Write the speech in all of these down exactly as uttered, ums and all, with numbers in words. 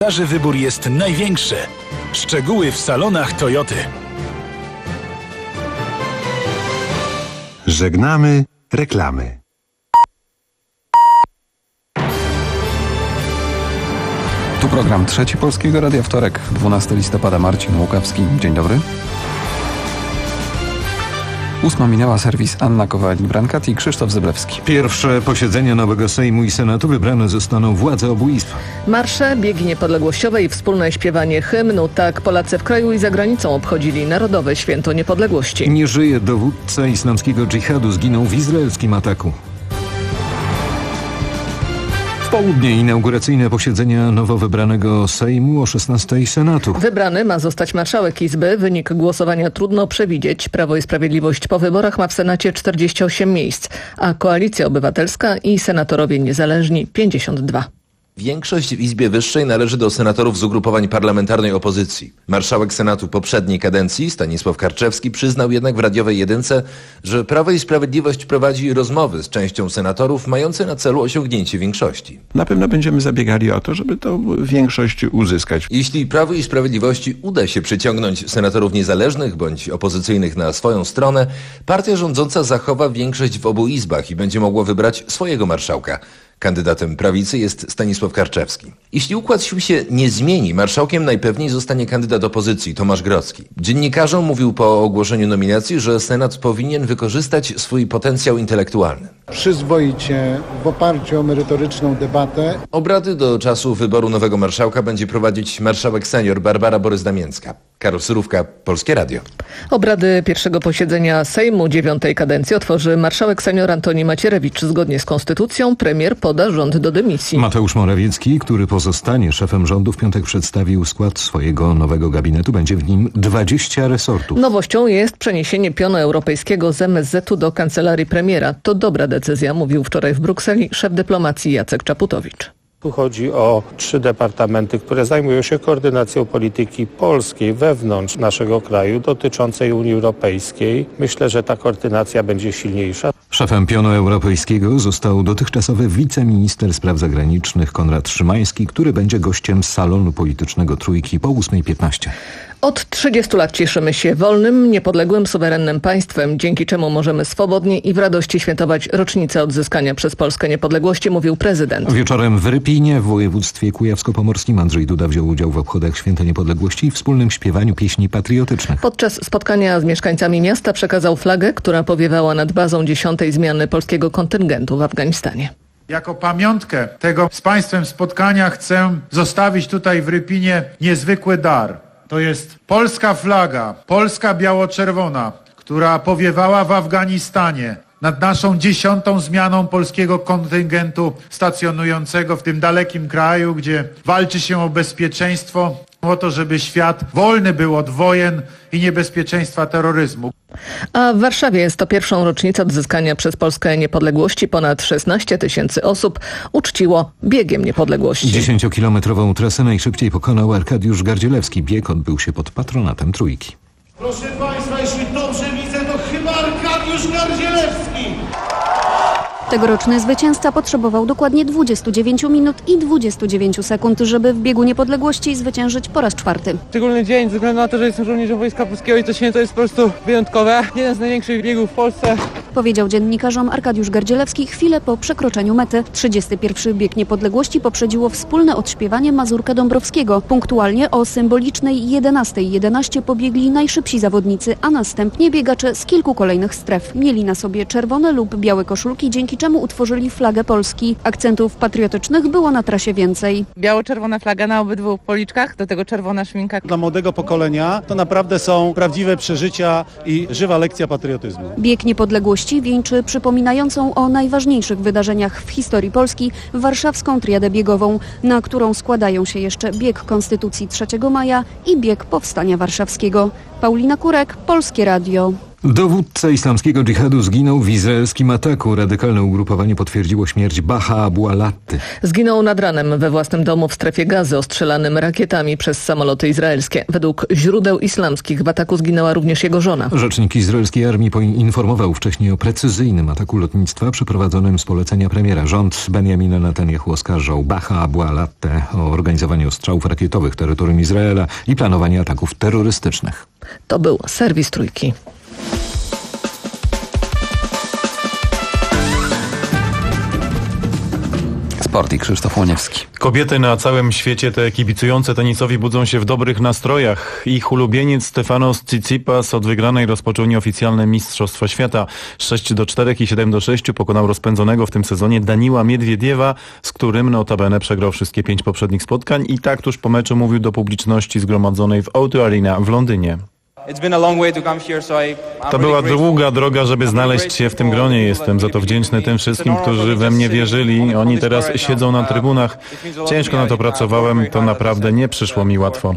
Wybór jest największy. Szczegóły w salonach Toyoty. Żegnamy reklamy. Tu program Trzeci Polskiego Radia, wtorek, dwunastego listopada. Marcin Łukawski. Dzień dobry. Ósma minęła, serwis Anna Kowalik-Brankat i Krzysztof Zyblewski. Pierwsze posiedzenia nowego Sejmu i Senatu wybrane zostaną władze obu izb. Marsze, biegi niepodległościowe i wspólne śpiewanie hymnu. Tak Polacy w kraju i za granicą obchodzili Narodowe Święto Niepodległości. Nie żyje dowódca islamskiego dżihadu, zginął w izraelskim ataku. W południe inauguracyjne posiedzenia nowo wybranego Sejmu, o szesnastej Senatu. Wybrany ma zostać marszałek Izby. Wynik głosowania trudno przewidzieć. Prawo i Sprawiedliwość po wyborach ma w Senacie czterdzieści osiem miejsc, a Koalicja Obywatelska i senatorowie niezależni pięćdziesiąt dwa. Większość w Izbie Wyższej należy do senatorów z ugrupowań parlamentarnej opozycji. Marszałek Senatu poprzedniej kadencji, Stanisław Karczewski, przyznał jednak w radiowej jedynce, że Prawo i Sprawiedliwość prowadzi rozmowy z częścią senatorów mające na celu osiągnięcie większości. Na pewno będziemy zabiegali o to, żeby tą większość uzyskać. Jeśli Prawu i Sprawiedliwości uda się przyciągnąć senatorów niezależnych bądź opozycyjnych na swoją stronę, partia rządząca zachowa większość w obu izbach i będzie mogła wybrać swojego marszałka. Kandydatem prawicy jest Stanisław Karczewski. Jeśli układ sił się nie zmieni, marszałkiem najpewniej zostanie kandydat opozycji Tomasz Grodzki. Dziennikarzom mówił po ogłoszeniu nominacji, że Senat powinien wykorzystać swój potencjał intelektualny. Przyzwoicie, w oparciu o merytoryczną debatę. Obrady do czasu wyboru nowego marszałka będzie prowadzić marszałek senior Barbara Borys-Damięcka. Karol Surówka, Polskie Radio. Obrady pierwszego posiedzenia Sejmu dziewiątej kadencji otworzy marszałek senior Antoni Macierewicz. Zgodnie z konstytucją premier poda rząd do dymisji. Mateusz Morawiecki, który pozostanie szefem rządu, w piątek przedstawił skład swojego nowego gabinetu. Będzie w nim dwadzieścia resortów. Nowością jest przeniesienie pionu europejskiego z M S Z u do kancelarii premiera. To dobra decyzja, mówił wczoraj w Brukseli szef dyplomacji Jacek Czaputowicz. Tu chodzi o trzy departamenty, które zajmują się koordynacją polityki polskiej wewnątrz naszego kraju dotyczącej Unii Europejskiej. Myślę, że ta koordynacja będzie silniejsza. Szefem pionu europejskiego został dotychczasowy wiceminister spraw zagranicznych Konrad Szymański, który będzie gościem salonu politycznego Trójki po ósmej piętnaście. Od trzydziestu lat cieszymy się wolnym, niepodległym, suwerennym państwem, dzięki czemu możemy swobodnie i w radości świętować rocznicę odzyskania przez Polskę niepodległości, mówił prezydent. Wieczorem w Rypinie w województwie kujawsko-pomorskim Andrzej Duda wziął udział w obchodach Święta Niepodległości i wspólnym śpiewaniu pieśni patriotycznych. Podczas spotkania z mieszkańcami miasta przekazał flagę, która powiewała nad bazą dziesiątej zmiany polskiego kontyngentu w Afganistanie. Jako pamiątkę tego z państwem spotkania chcę zostawić tutaj w Rypinie niezwykły dar. To jest polska flaga, polska biało-czerwona, która powiewała w Afganistanie nad naszą dziesiątą zmianą polskiego kontyngentu stacjonującego w tym dalekim kraju, gdzie walczy się o bezpieczeństwo, o to, żeby świat wolny był od wojen i niebezpieczeństwa terroryzmu. A w Warszawie jest to pierwszą rocznicę odzyskania przez Polskę niepodległości. Ponad szesnaście tysięcy osób uczciło biegiem niepodległości. Dziesięciokilometrową trasę najszybciej pokonał Arkadiusz Gardzielewski. Bieg odbył się pod patronatem Trójki. Proszę Państwa, jeśli dobrze widzę, to chyba Arkadiusz Gardzielewski. Tegoroczny zwycięzca potrzebował dokładnie dwudziestu dziewięciu minut i dwudziestu dziewięciu sekund, żeby w biegu niepodległości zwyciężyć po raz czwarty. Szczególny dzień ze względu na to, że jestem żołnierzem Wojska Polskiego i to święto jest po prostu wyjątkowe. Jeden z największych biegów w Polsce. Powiedział dziennikarzom Arkadiusz Gardzielewski chwilę po przekroczeniu mety. trzydziesty pierwszy bieg niepodległości poprzedziło wspólne odśpiewanie Mazurka Dąbrowskiego. Punktualnie o symbolicznej jedenastej jedenaście pobiegli najszybsi zawodnicy, a następnie biegacze z kilku kolejnych stref. Mieli na sobie czerwone lub białe koszulki, dzięki czemu utworzyli flagę Polski. Akcentów patriotycznych było na trasie więcej. Biało-czerwona flaga na obydwu policzkach, do tego czerwona szminka. Dla młodego pokolenia to naprawdę są prawdziwe przeżycia i żywa lekcja patriotyzmu. Bieg niepodległości wieńczy przypominającą o najważniejszych wydarzeniach w historii Polski warszawską triadę biegową, na którą składają się jeszcze bieg Konstytucji trzeciego maja i bieg Powstania Warszawskiego. Paulina Kurek, Polskie Radio. Dowódca islamskiego dżihadu zginął w izraelskim ataku. Radykalne ugrupowanie potwierdziło śmierć Baha Abu Alatty. Zginął nad ranem we własnym domu w strefie Gazy, ostrzelanym rakietami przez samoloty izraelskie. Według źródeł islamskich w ataku zginęła również jego żona. Rzecznik izraelskiej armii poinformował wcześniej o precyzyjnym ataku lotnictwa przeprowadzonym z polecenia premiera. Rząd Benjamina Netanyahu oskarżał Baha Abu Alattę o organizowanie ostrzałów rakietowych terytorium Izraela i planowanie ataków terrorystycznych. To był serwis Trójki. Sport i Krzysztof Łoniewski. Kobiety na całym świecie, te kibicujące tenisowi, budzą się w dobrych nastrojach. Ich ulubieniec Stefanos Tsitsipas od wygranej rozpoczął nieoficjalne Mistrzostwa Świata. sześć do czterech i siedem do sześciu pokonał rozpędzonego w tym sezonie Daniła Miedwiediewa, z którym notabene przegrał wszystkie pięć poprzednich spotkań i tak tuż po meczu mówił do publiczności zgromadzonej w O dwa Arena w Londynie. To była długa droga, żeby znaleźć się w tym gronie. Jestem za to wdzięczny tym wszystkim, którzy we mnie wierzyli. Oni teraz siedzą na trybunach. Ciężko na to pracowałem, to naprawdę nie przyszło mi łatwo.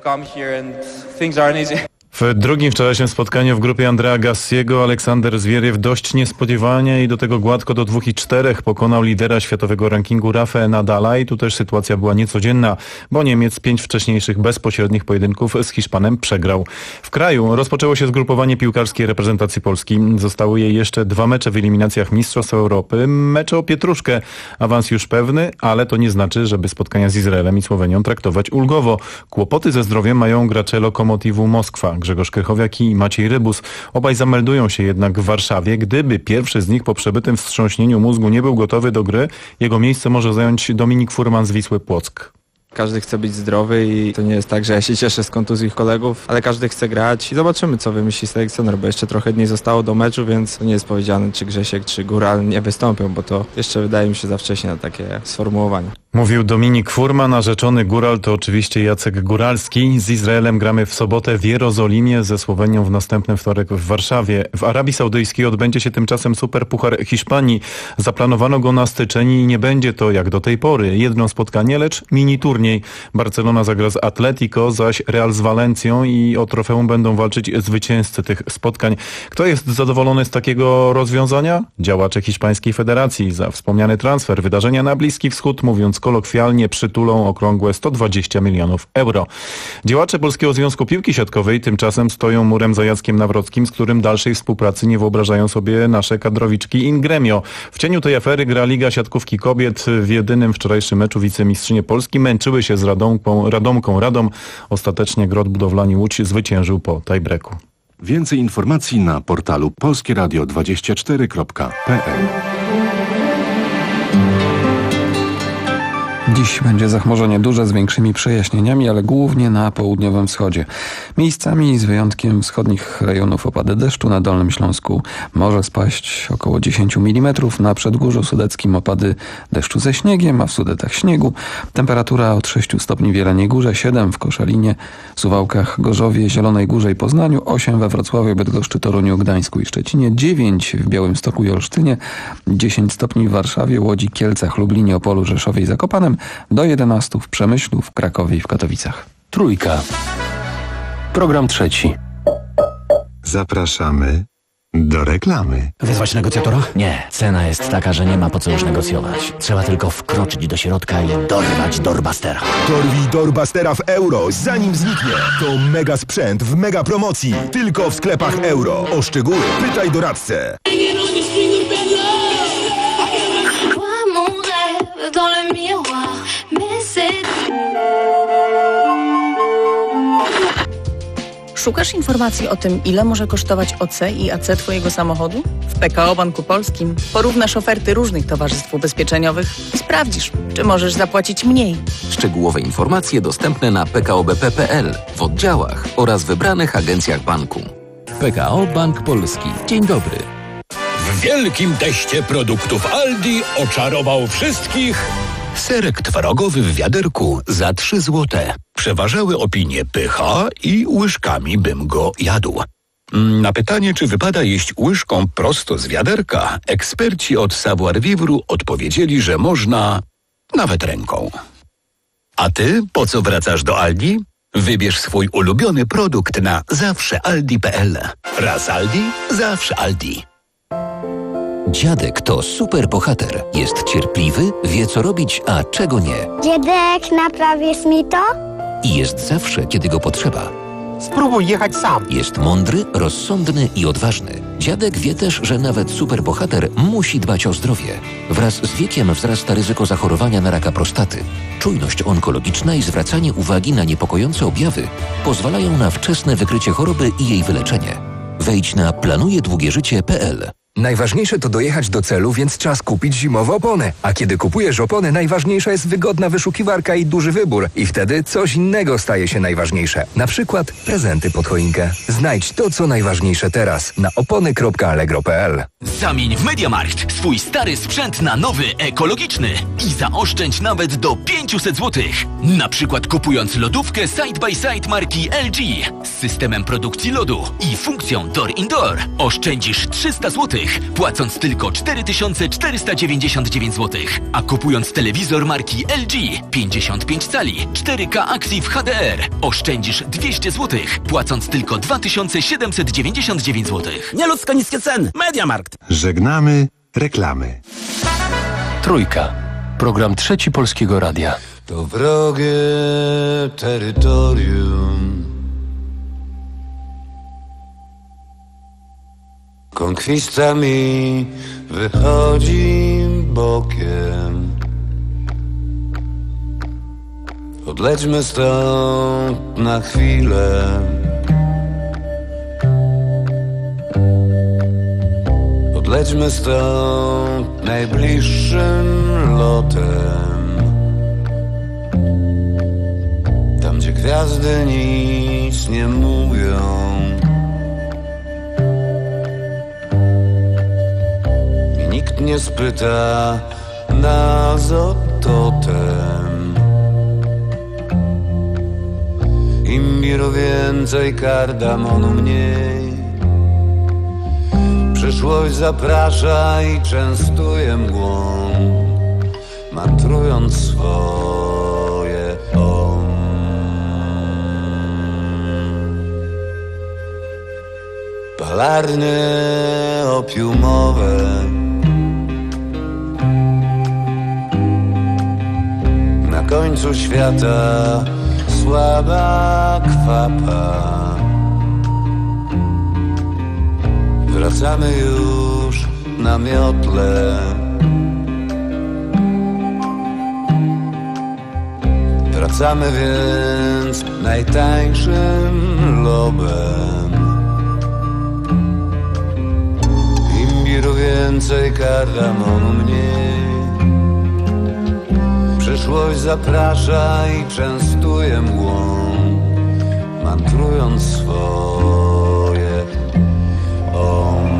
W drugim wczorajszym spotkaniu w grupie Andrea Gassiego Aleksander Zwieriew dość niespodziewanie i do tego gładko do dwóch i czterech pokonał lidera światowego rankingu Rafaela Nadala i tu też sytuacja była niecodzienna, bo Niemiec pięć wcześniejszych bezpośrednich pojedynków z Hiszpanem przegrał. W kraju rozpoczęło się zgrupowanie piłkarskiej reprezentacji Polski. Zostały jej jeszcze dwa mecze w eliminacjach Mistrzostw Europy. Mecze o pietruszkę. Awans już pewny, ale to nie znaczy, żeby spotkania z Izraelem i Słowenią traktować ulgowo. Kłopoty ze zdrowiem mają gracze Lokomotivu Moskwa. Grzegorz Krychowiak i Maciej Rybus. Obaj zameldują się jednak w Warszawie. Gdyby pierwszy z nich po przebytym wstrząśnieniu mózgu nie był gotowy do gry, jego miejsce może zająć Dominik Furman z Wisły Płock. Każdy chce być zdrowy i to nie jest tak, że ja się cieszę z kontuzji kolegów, ale każdy chce grać i zobaczymy, co wymyśli selekcjoner, bo jeszcze trochę dni zostało do meczu, więc to nie jest powiedziane, czy Grzesiek, czy Góral nie wystąpią, bo to jeszcze wydaje mi się za wcześnie na takie sformułowanie. Mówił Dominik Furman, narzeczony Góral to oczywiście Jacek Góralski. Z Izraelem gramy w sobotę w Jerozolimie, ze Słowenią w następny wtorek w Warszawie. W Arabii Saudyjskiej odbędzie się tymczasem Superpuchar Hiszpanii. Zaplanowano go na styczeń i nie będzie to jak do tej pory jedno spotkanie, lecz mini turniej. Barcelona zagra z Atletico, zaś Real z Walencją i o trofeum będą walczyć zwycięzcy tych spotkań. Kto jest zadowolony z takiego rozwiązania? Działacze hiszpańskiej federacji. Za wspomniany transfer wydarzenia na Bliski Wschód, mówiąc kolokwialnie, przytulą okrągłe sto dwadzieścia milionów euro. Działacze Polskiego Związku Piłki Siatkowej tymczasem stoją murem za Jackiem Nawrockim, z którym dalszej współpracy nie wyobrażają sobie nasze kadrowiczki in gremio. W cieniu tej afery gra Liga Siatkówki Kobiet. W jedynym wczorajszym meczu wicemistrzynie Polski męczyły się z Radomką, Radomką Radom. Ostatecznie Grot Budowlani Łódź zwyciężył po tiebreaku. Więcej informacji na portalu polskie radio dwadzieścia cztery kropka p l. Dziś będzie zachmurzenie duże z większymi przejaśnieniami, ale głównie na południowym wschodzie. Miejscami z wyjątkiem wschodnich rejonów opady deszczu. Na Dolnym Śląsku może spaść około dziesięć milimetrów. Na Przedgórzu Sudeckim opady deszczu ze śniegiem, a w Sudetach śniegu. Temperatura od sześciu stopni w Jeleniej Górze, siedem w Koszalinie, Suwałkach, Gorzowie, Zielonej Górze i Poznaniu, osiem we Wrocławiu, Bydgoszczy, Toruniu, Gdańsku i Szczecinie, dziewięć w Białymstoku i Olsztynie, dziesięć stopni w Warszawie, Łodzi, Kielcach, Lublinie, Opolu, Rzeszowie i Zakopanem, do jedenastu w Przemyślu, w Krakowie i w Katowicach. Trójka. Program trzeci. Zapraszamy do reklamy. Wezwać negocjatora? Nie. Cena jest taka, że nie ma po co już negocjować. Trzeba tylko wkroczyć do środka i dorwać Doorbustera. Dorwij Doorbustera w euro, zanim zniknie. To mega sprzęt w mega promocji. Tylko w sklepach euro. O szczegóły pytaj doradcę. Szukasz informacji o tym, ile może kosztować O C i A C Twojego samochodu? W P K O Banku Polskim porównasz oferty różnych towarzystw ubezpieczeniowych i sprawdzisz, czy możesz zapłacić mniej. Szczegółowe informacje dostępne na p k o b p kropka p l, w oddziałach oraz wybranych agencjach banku. P K O Bank Polski. Dzień dobry. W wielkim teście produktów Aldi oczarował wszystkich serek twarogowy w wiaderku za trzy złote. Przeważały opinie pycha i łyżkami bym go jadł. Na pytanie, czy wypada jeść łyżką prosto z wiaderka, eksperci od Savoir Vivre odpowiedzieli, że można nawet ręką. A ty po co wracasz do Aldi? Wybierz swój ulubiony produkt na zawsze aldi kropka p l. Raz Aldi, zawsze Aldi. Dziadek to super bohater. Jest cierpliwy, wie co robić, a czego nie. Dziadek, naprawisz mi to? I jest zawsze, kiedy go potrzeba. Spróbuj jechać sam. Jest mądry, rozsądny i odważny. Dziadek wie też, że nawet superbohater musi dbać o zdrowie. Wraz z wiekiem wzrasta ryzyko zachorowania na raka prostaty. Czujność onkologiczna i zwracanie uwagi na niepokojące objawy pozwalają na wczesne wykrycie choroby i jej wyleczenie. Wejdź na planuje długie życie kropka p l. Najważniejsze to dojechać do celu, więc czas kupić zimowe opony. A kiedy kupujesz opony, najważniejsza jest wygodna wyszukiwarka i duży wybór. I wtedy coś innego staje się najważniejsze. Na przykład prezenty pod choinkę. Znajdź to, co najważniejsze teraz na opony kropka allegro kropka p l. Zamień w MediaMarkt swój stary sprzęt na nowy, ekologiczny i zaoszczędź nawet do pięćset złotych. Na przykład kupując lodówkę Side by Side marki L G z systemem produkcji lodu i funkcją Door Indoor oszczędzisz trzysta złotych. Płacąc tylko cztery tysiące czterysta dziewięćdziesiąt dziewięć złotych, a kupując telewizor marki L G pięćdziesiąt pięć cali cztery K Active H D R oszczędzisz dwieście złotych, płacąc tylko dwa tysiące siedemset dziewięćdziesiąt dziewięć złotych. Nieludzko niskie ceny. MediaMarkt. Żegnamy reklamy. Trójka. Program Trzeci Polskiego Radia. To wrogie terytorium. Konkwista mi wychodzi bokiem. Odlećmy stąd na chwilę. Odlećmy stąd najbliższym lotem. Tam, gdzie gwiazdy nic nie mówią. Nikt nie spyta nas o totem. Imbiru więcej, kardamonu mniej. Przyszłość zaprasza i częstuje mgłą, mantrując swoje om. Palarnie opiumowe na końcu świata, słaba kwapa. Wracamy już na miotle. Wracamy więc najtańszym lobem. Imbiru więcej, kardamonu mniej. Przyszłość zaprasza i częstuje mgłą, mantrując swoje om.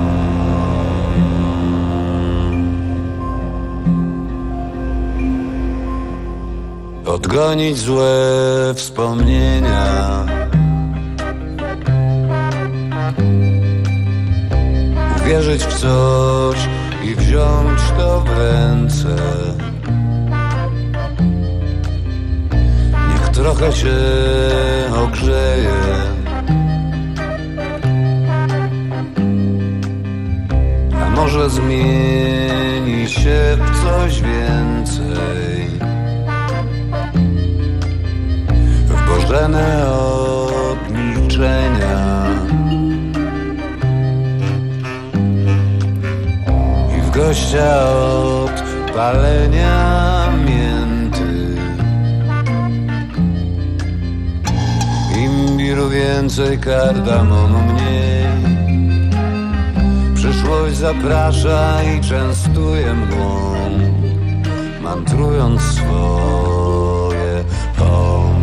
Odgonić złe wspomnienia, uwierzyć w coś i wziąć to w ręce. Niech trochę się ogrzeje, a może zmieni się w coś więcej. W bożene od milczenia i w gościa od palenia mięty. Imbiru więcej, kardamonu mniej. Przyszłość zaprasza i częstuje mgłą, mantrując swoje om.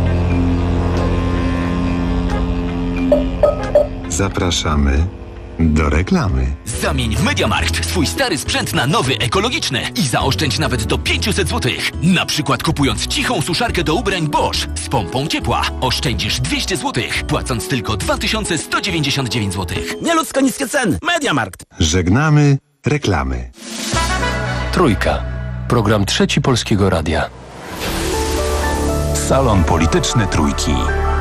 Zapraszamy do reklamy. Zamień w MediaMarkt swój stary sprzęt na nowy, ekologiczny i zaoszczędź nawet do pięćset złotych. Na przykład kupując cichą suszarkę do ubrań Bosch z pompą ciepła oszczędzisz dwieście złotych, płacąc tylko dwa tysiące sto dziewięćdziesiąt dziewięć złotych. Nieludzko niskie ceny. MediaMarkt. Żegnamy reklamy. Trójka. Program Trzeci Polskiego Radia. Salon Polityczny Trójki.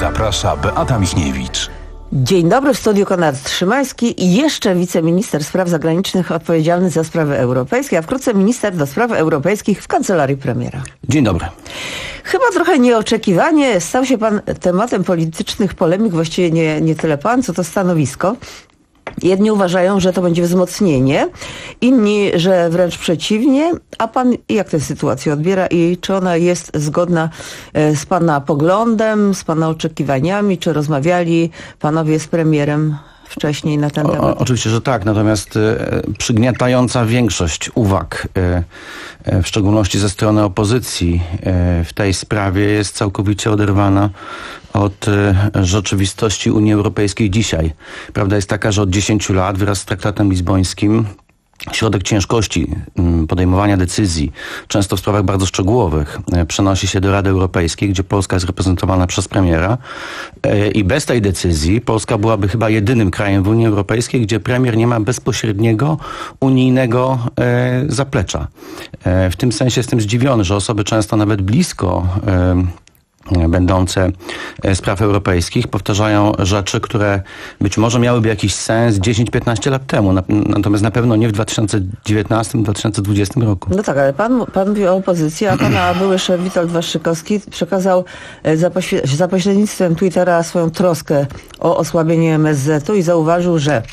Zaprasza Beata Michniewicz. Dzień dobry, w studiu Konrad Szymański i jeszcze wiceminister spraw zagranicznych odpowiedzialny za sprawy europejskie, a wkrótce minister do spraw europejskich w kancelarii premiera. Dzień dobry. Chyba trochę nieoczekiwanie stał się pan tematem politycznych polemik, właściwie nie, nie tyle pan, co to stanowisko. Jedni uważają, że to będzie wzmocnienie, inni, że wręcz przeciwnie. A pan jak tę sytuację odbiera i czy ona jest zgodna z pana poglądem, z pana oczekiwaniami? Czy rozmawiali panowie z premierem wcześniej na ten temat? O, oczywiście, że tak, natomiast y, przygniatająca większość uwag, y, y, w szczególności ze strony opozycji y, w tej sprawie jest całkowicie oderwana od y, rzeczywistości Unii Europejskiej dzisiaj. Prawda jest taka, że od dziesięciu lat wraz z traktatem lizbońskim środek ciężkości podejmowania decyzji, często w sprawach bardzo szczegółowych, przenosi się do Rady Europejskiej, gdzie Polska jest reprezentowana przez premiera i bez tej decyzji Polska byłaby chyba jedynym krajem w Unii Europejskiej, gdzie premier nie ma bezpośredniego unijnego zaplecza. W tym sensie jestem zdziwiony, że osoby często nawet blisko będące spraw europejskich powtarzają rzeczy, które być może miałyby jakiś sens dziesięć piętnaście lat temu, natomiast na pewno nie w dwa tysiące dziewiętnastym dwa tysiące dwudziestym roku. No tak, ale pan, pan mówi o opozycji, a pana były szef Witold Waszczykowski przekazał za, poświe- za pośrednictwem Twittera swoją troskę o osłabienie M S Z-u i zauważył, że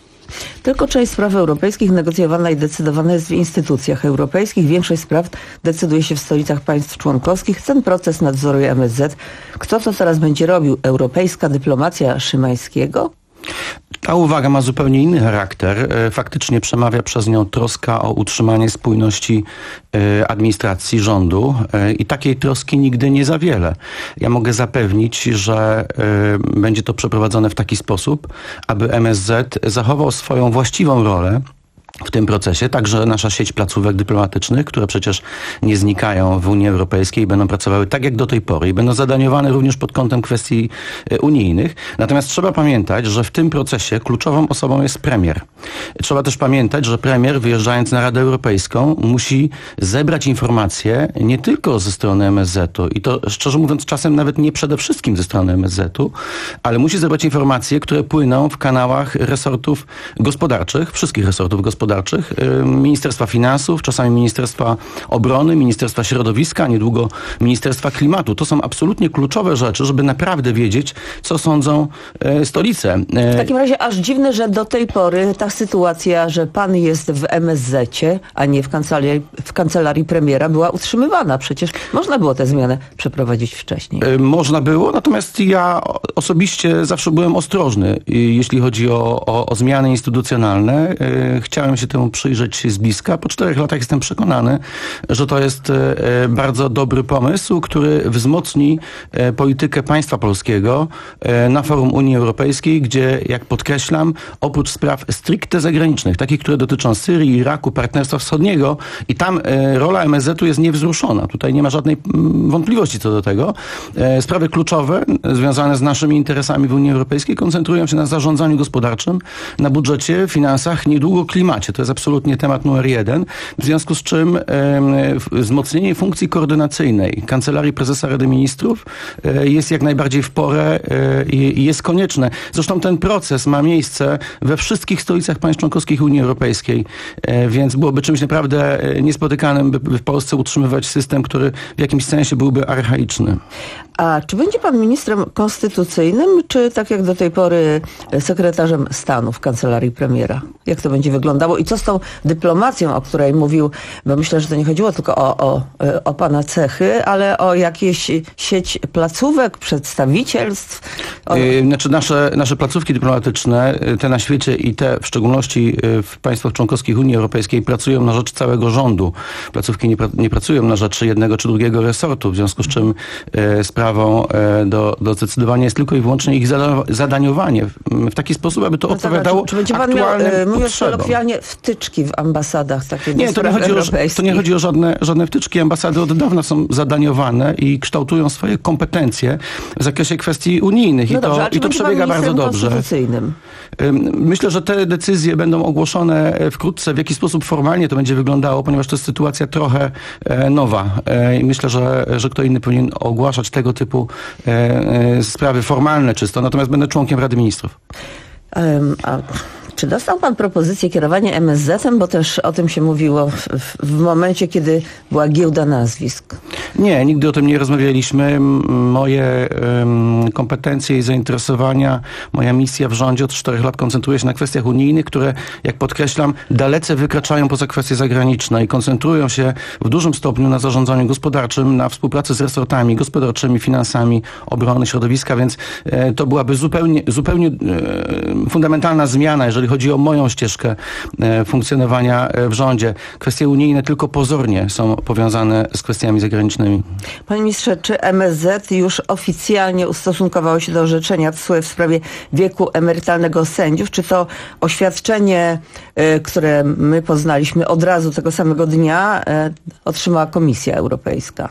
tylko część spraw europejskich negocjowana i decydowana jest w instytucjach europejskich. Większość spraw decyduje się w stolicach państw członkowskich. Ten proces nadzoruje M S Z. Kto to teraz będzie robił? Europejska dyplomacja Szymańskiego? Ta uwaga ma zupełnie inny charakter. Faktycznie przemawia przez nią troska o utrzymanie spójności administracji, rządu i takiej troski nigdy nie za wiele. Ja mogę zapewnić, że będzie to przeprowadzone w taki sposób, aby M S Z zachował swoją właściwą rolę w tym procesie, także nasza sieć placówek dyplomatycznych, które przecież nie znikają w Unii Europejskiej, będą pracowały tak jak do tej pory i będą zadaniowane również pod kątem kwestii unijnych. Natomiast trzeba pamiętać, że w tym procesie kluczową osobą jest premier. Trzeba też pamiętać, że premier, wyjeżdżając na Radę Europejską, musi zebrać informacje nie tylko ze strony M S Z-u i to szczerze mówiąc czasem nawet nie przede wszystkim ze strony M S Z-u, ale musi zebrać informacje, które płyną w kanałach resortów gospodarczych, wszystkich resortów gospodarczych, Ministerstwa Finansów, czasami Ministerstwa Obrony, Ministerstwa Środowiska, niedługo Ministerstwa Klimatu. To są absolutnie kluczowe rzeczy, żeby naprawdę wiedzieć, co sądzą stolice. W takim razie aż dziwne, że do tej pory ta sytuacja, że pan jest w M S Z-cie, a nie w kancelarii, w kancelarii premiera, była utrzymywana. Przecież można było tę zmianę przeprowadzić wcześniej. Można było, natomiast ja osobiście zawsze byłem ostrożny, jeśli chodzi o, o, o zmiany instytucjonalne. Chciałem się temu przyjrzeć z bliska. Po czterech latach jestem przekonany, że to jest bardzo dobry pomysł, który wzmocni politykę państwa polskiego na forum Unii Europejskiej, gdzie, jak podkreślam, oprócz spraw stricte zagranicznych, takich, które dotyczą Syrii, Iraku, Partnerstwa Wschodniego i tam rola M S Z-u jest niewzruszona. Tutaj nie ma żadnej wątpliwości co do tego. Sprawy kluczowe związane z naszymi interesami w Unii Europejskiej koncentrują się na zarządzaniu gospodarczym, na budżecie, finansach, niedługo klimacie. To jest absolutnie temat numer jeden. W związku z czym e, wzmocnienie funkcji koordynacyjnej Kancelarii Prezesa Rady Ministrów e, jest jak najbardziej w porę e, i jest konieczne. Zresztą ten proces ma miejsce we wszystkich stolicach państw członkowskich Unii Europejskiej, e, więc byłoby czymś naprawdę niespotykanym, by w Polsce utrzymywać system, który w jakimś sensie byłby archaiczny. A czy będzie pan ministrem konstytucyjnym, czy tak jak do tej pory sekretarzem stanu w kancelarii premiera? Jak to będzie wyglądało i co z tą dyplomacją, o której mówił, bo myślę, że to nie chodziło tylko o, o, o pana cechy, ale o jakieś sieć placówek, przedstawicielstw? O... Znaczy nasze, nasze placówki dyplomatyczne, te na świecie i te w szczególności w państwach członkowskich Unii Europejskiej pracują na rzecz całego rządu. Placówki nie, pra, nie pracują na rzecz jednego czy drugiego resortu, w związku z czym e, sprawą e, do, do zdecydowania jest tylko i wyłącznie ich zada, zadaniowanie w, w taki sposób, aby to no odpowiadało tak, czy, czy będzie pan aktualnym miał, mówiąc kolokwialnie, wtyczki w ambasadach takie nie, to nie, chodzi o, to nie chodzi o żadne, żadne wtyczki. Ambasady od dawna są zadaniowane i kształtują swoje kompetencje w zakresie kwestii unijnych. No I to, dobrze, i to przebiega bardzo dobrze. Myślę, że te decyzje będą ogłoszone wkrótce. W jaki sposób formalnie to będzie wyglądało, ponieważ to jest sytuacja trochę nowa. I myślę, że, że kto inny powinien ogłaszać tego typu e, e, sprawy formalne czysto, natomiast będę członkiem Rady Ministrów. Um, a czy dostał pan propozycję kierowania M S Z-em, bo też o tym się mówiło w, w, w momencie, kiedy była giełda nazwisk? Nie, nigdy o tym nie rozmawialiśmy. Moje um, kompetencje i zainteresowania, moja misja w rządzie od czterech lat koncentruje się na kwestiach unijnych, które, jak podkreślam, dalece wykraczają poza kwestie zagraniczne i koncentrują się w dużym stopniu na zarządzaniu gospodarczym, na współpracy z resortami gospodarczymi, finansami, obrony, środowiska, więc e, to byłaby zupełnie, zupełnie e, fundamentalna zmiana, jeżeli chodzi o moją ścieżkę e, funkcjonowania w rządzie. Kwestie unijne tylko pozornie są powiązane z kwestiami zagranicznymi. Panie ministrze, czy M S Z już oficjalnie ustosunkowało się do orzeczenia T S U E w sprawie wieku emerytalnego sędziów? Czy to oświadczenie, y, które my poznaliśmy od razu tego samego dnia, y, otrzymała Komisja Europejska?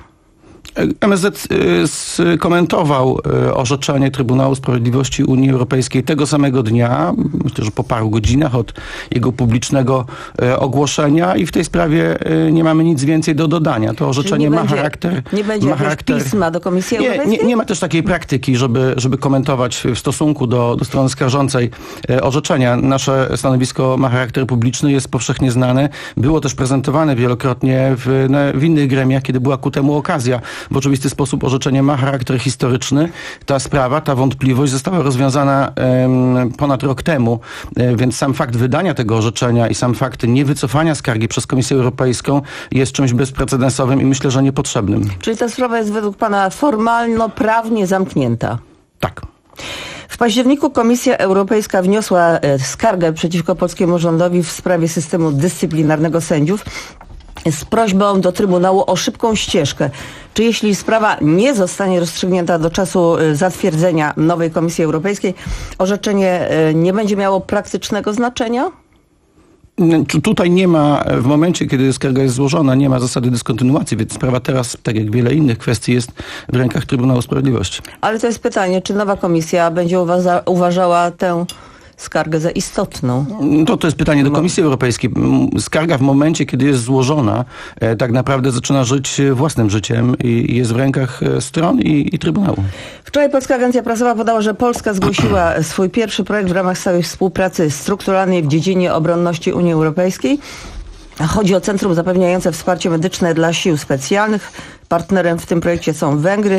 M S Z skomentował orzeczenie Trybunału Sprawiedliwości Unii Europejskiej tego samego dnia, myślę, że po paru godzinach od jego publicznego ogłoszenia i w tej sprawie nie mamy nic więcej do dodania. To orzeczenie ma będzie, charakter... Nie będzie ma charakter, pisma do Komisji nie, Europejskiej? Nie, nie ma też takiej praktyki, żeby, żeby komentować w stosunku do, do strony skarżącej orzeczenia. Nasze stanowisko ma charakter publiczny, jest powszechnie znane. Było też prezentowane wielokrotnie w, w innych gremiach, kiedy była ku temu okazja. W oczywisty sposób orzeczenie ma charakter historyczny. Ta sprawa, ta wątpliwość została rozwiązana um, ponad rok temu, um, więc sam fakt wydania tego orzeczenia i sam fakt niewycofania skargi przez Komisję Europejską jest czymś bezprecedensowym i myślę, że niepotrzebnym. Czyli ta sprawa jest według pana formalno-prawnie zamknięta? Tak. W październiku Komisja Europejska wniosła skargę przeciwko polskiemu rządowi w sprawie systemu dyscyplinarnego sędziów z prośbą do Trybunału o szybką ścieżkę. Czy jeśli sprawa nie zostanie rozstrzygnięta do czasu zatwierdzenia nowej Komisji Europejskiej, orzeczenie nie będzie miało praktycznego znaczenia? Tutaj nie ma, w momencie, kiedy skarga jest złożona, nie ma zasady dyskontynuacji, więc sprawa teraz, tak jak wiele innych kwestii, jest w rękach Trybunału Sprawiedliwości. Ale to jest pytanie, czy nowa komisja będzie uważa, uważała tę skargę za istotną? To, to jest pytanie do Komisji Europejskiej. Skarga w momencie, kiedy jest złożona, e, tak naprawdę zaczyna żyć własnym życiem i jest w rękach stron i, i Trybunału. Wczoraj Polska Agencja Prasowa podała, że Polska zgłosiła swój pierwszy projekt w ramach stałej współpracy strukturalnej w dziedzinie obronności Unii Europejskiej. Chodzi o Centrum Zapewniające Wsparcie Medyczne dla Sił Specjalnych. Partnerem w tym projekcie są Węgry.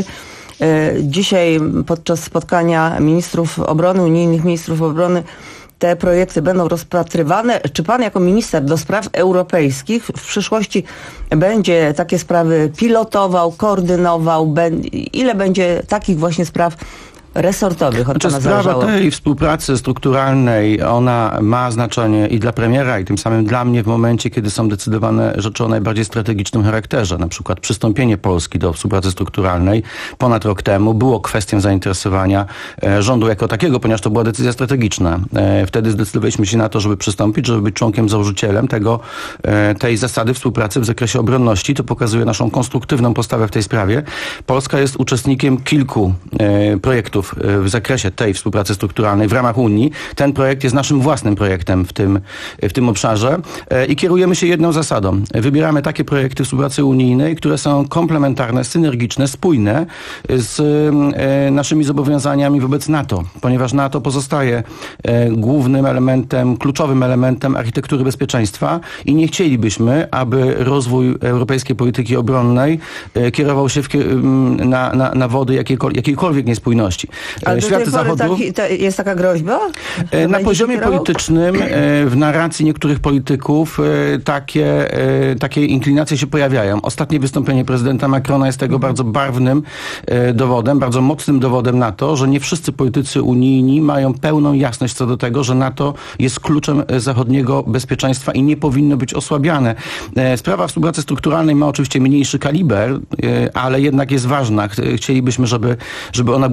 Dzisiaj podczas spotkania ministrów obrony, unijnych ministrów obrony, te projekty będą rozpatrywane. Czy pan jako minister do spraw europejskich w przyszłości będzie takie sprawy pilotował, koordynował? Ile będzie takich właśnie spraw resortowych od pana Sprawa zależało? tej współpracy strukturalnej, ona ma znaczenie i dla premiera, i tym samym dla mnie w momencie, kiedy są decydowane rzeczy o najbardziej strategicznym charakterze. Na przykład przystąpienie Polski do współpracy strukturalnej ponad rok temu było kwestią zainteresowania e, rządu jako takiego, ponieważ to była decyzja strategiczna. E, wtedy zdecydowaliśmy się na to, żeby przystąpić, żeby być członkiem, założycielem tego, e, tej zasady współpracy w zakresie obronności. To pokazuje naszą konstruktywną postawę w tej sprawie. Polska jest uczestnikiem kilku e, projektów w zakresie tej współpracy strukturalnej w ramach Unii. Ten projekt jest naszym własnym projektem w tym, w tym obszarze i kierujemy się jedną zasadą. Wybieramy takie projekty współpracy unijnej, które są komplementarne, synergiczne, spójne z naszymi zobowiązaniami wobec NATO, ponieważ NATO pozostaje głównym elementem, kluczowym elementem architektury bezpieczeństwa i nie chcielibyśmy, aby rozwój europejskiej polityki obronnej kierował się w, na, na, na wody jakiejkolwiek, jakiejkolwiek niespójności. Ale Świat do tej pory zachodu taki, ta, jest taka groźba? Na poziomie politycznym, w narracji niektórych polityków takie, takie inklinacje się pojawiają. Ostatnie wystąpienie prezydenta Macrona jest tego bardzo barwnym dowodem, bardzo mocnym dowodem na to, że nie wszyscy politycy unijni mają pełną jasność co do tego, że NATO jest kluczem zachodniego bezpieczeństwa i nie powinno być osłabiane. Sprawa współpracy strukturalnej ma oczywiście mniejszy kaliber, ale jednak jest ważna. Chcielibyśmy, żeby, żeby ona była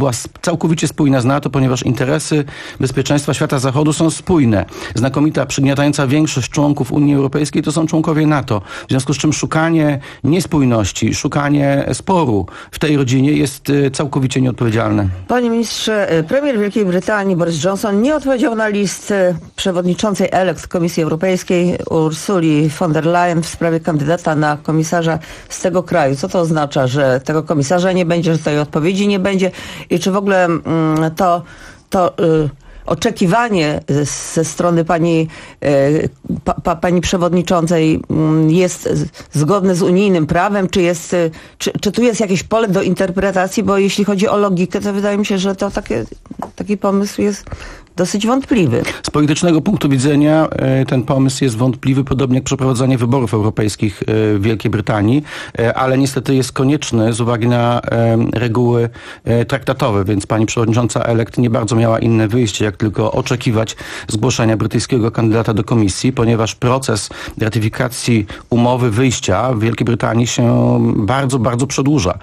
całkowicie spójna z NATO, ponieważ interesy bezpieczeństwa świata zachodu są spójne. Znakomita, przygniatająca większość członków Unii Europejskiej to są członkowie NATO. W związku z czym szukanie niespójności, szukanie sporu w tej rodzinie jest całkowicie nieodpowiedzialne. Panie ministrze, premier Wielkiej Brytanii Boris Johnson nie odpowiedział na list przewodniczącej elekt Komisji Europejskiej Ursuli von der Leyen w sprawie kandydata na komisarza z tego kraju. Co to oznacza, że tego komisarza nie będzie, że tej odpowiedzi nie będzie i czy w ogóle mm, to, to y, oczekiwanie ze strony pani, pa, pa, pani przewodniczącej jest zgodne z unijnym prawem, czy, jest, czy, czy tu jest jakieś pole do interpretacji, bo jeśli chodzi o logikę, to wydaje mi się, że to takie, taki pomysł jest dosyć wątpliwy. Z politycznego punktu widzenia ten pomysł jest wątpliwy, podobnie jak przeprowadzanie wyborów europejskich w Wielkiej Brytanii, ale niestety jest konieczny z uwagi na reguły traktatowe, więc pani przewodnicząca elekt nie bardzo miała inne wyjście, jak tylko oczekiwać zgłoszenia brytyjskiego kandydata do komisji, ponieważ proces ratyfikacji umowy wyjścia w Wielkiej Brytanii się bardzo, bardzo przedłuża.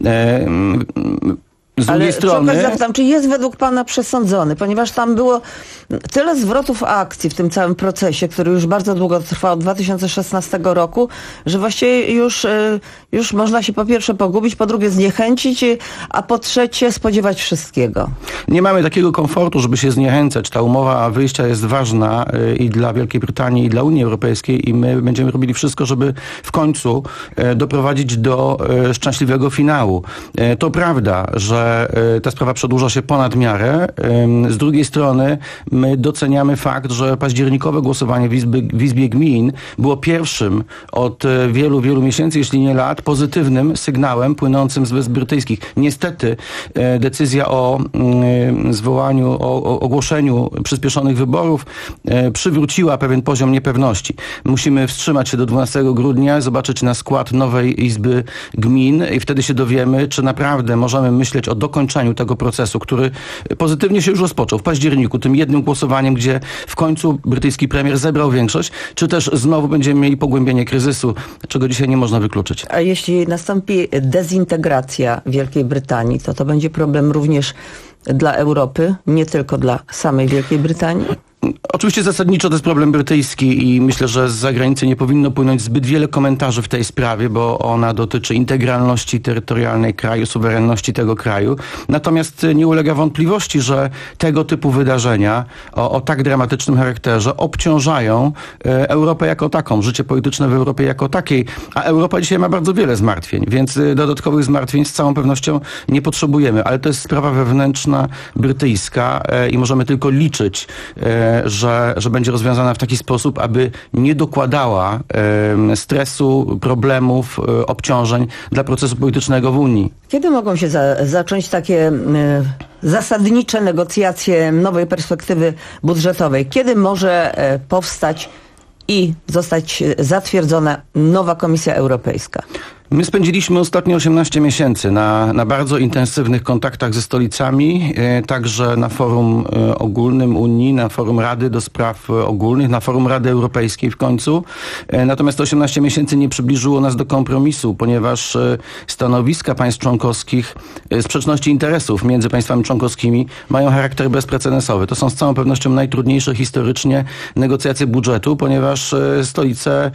Z Ale drugiej strony... zapytam, czy jest według pana przesądzony, ponieważ tam było tyle zwrotów akcji w tym całym procesie, który już bardzo długo trwa od dwa tysiące szesnastego roku, że właściwie już, już można się po pierwsze pogubić, po drugie zniechęcić, a po trzecie spodziewać wszystkiego. Nie mamy takiego komfortu, żeby się zniechęcać. Ta umowa wyjścia jest ważna i dla Wielkiej Brytanii, i dla Unii Europejskiej i my będziemy robili wszystko, żeby w końcu doprowadzić do szczęśliwego finału. To prawda, że ta sprawa przedłuża się ponad miarę. Z drugiej strony my doceniamy fakt, że październikowe głosowanie w Izbie, w Izbie Gmin było pierwszym od wielu, wielu miesięcy, jeśli nie lat, pozytywnym sygnałem płynącym z Wysp Brytyjskich. Niestety decyzja o zwołaniu, o, o ogłoszeniu przyspieszonych wyborów przywróciła pewien poziom niepewności. Musimy wstrzymać się do dwunastego grudnia, zobaczyć na skład nowej Izby Gmin i wtedy się dowiemy, czy naprawdę możemy myśleć o dokończeniu tego procesu, który pozytywnie się już rozpoczął w październiku, tym jednym głosowaniem, gdzie w końcu brytyjski premier zebrał większość, czy też znowu będziemy mieli pogłębienie kryzysu, czego dzisiaj nie można wykluczyć. A jeśli nastąpi dezintegracja Wielkiej Brytanii, to to będzie problem również dla Europy, nie tylko dla samej Wielkiej Brytanii? Oczywiście zasadniczo to jest problem brytyjski i myślę, że z zagranicy nie powinno płynąć zbyt wiele komentarzy w tej sprawie, bo ona dotyczy integralności terytorialnej kraju, suwerenności tego kraju. Natomiast nie ulega wątpliwości, że tego typu wydarzenia o, o tak dramatycznym charakterze obciążają e, Europę jako taką, życie polityczne w Europie jako takiej, a Europa dzisiaj ma bardzo wiele zmartwień, więc e, dodatkowych zmartwień z całą pewnością nie potrzebujemy, ale to jest sprawa wewnętrzna brytyjska e, i możemy tylko liczyć e, Że, że będzie rozwiązana w taki sposób, aby nie dokładała e, stresu, problemów, e, obciążeń dla procesu politycznego w Unii. Kiedy mogą się za, zacząć takie e, zasadnicze negocjacje nowej perspektywy budżetowej? Kiedy może e, powstać i zostać zatwierdzona nowa Komisja Europejska? My spędziliśmy ostatnie osiemnaście miesięcy na, na bardzo intensywnych kontaktach ze stolicami, e, także na forum e, ogólnym Unii, na forum Rady do Spraw Ogólnych, na forum Rady Europejskiej w końcu. E, natomiast osiemnaście miesięcy nie przybliżyło nas do kompromisu, ponieważ e, stanowiska państw członkowskich, e, sprzeczności interesów między państwami członkowskimi mają charakter bezprecedensowy. To są z całą pewnością najtrudniejsze historycznie negocjacje budżetu, ponieważ e, stolice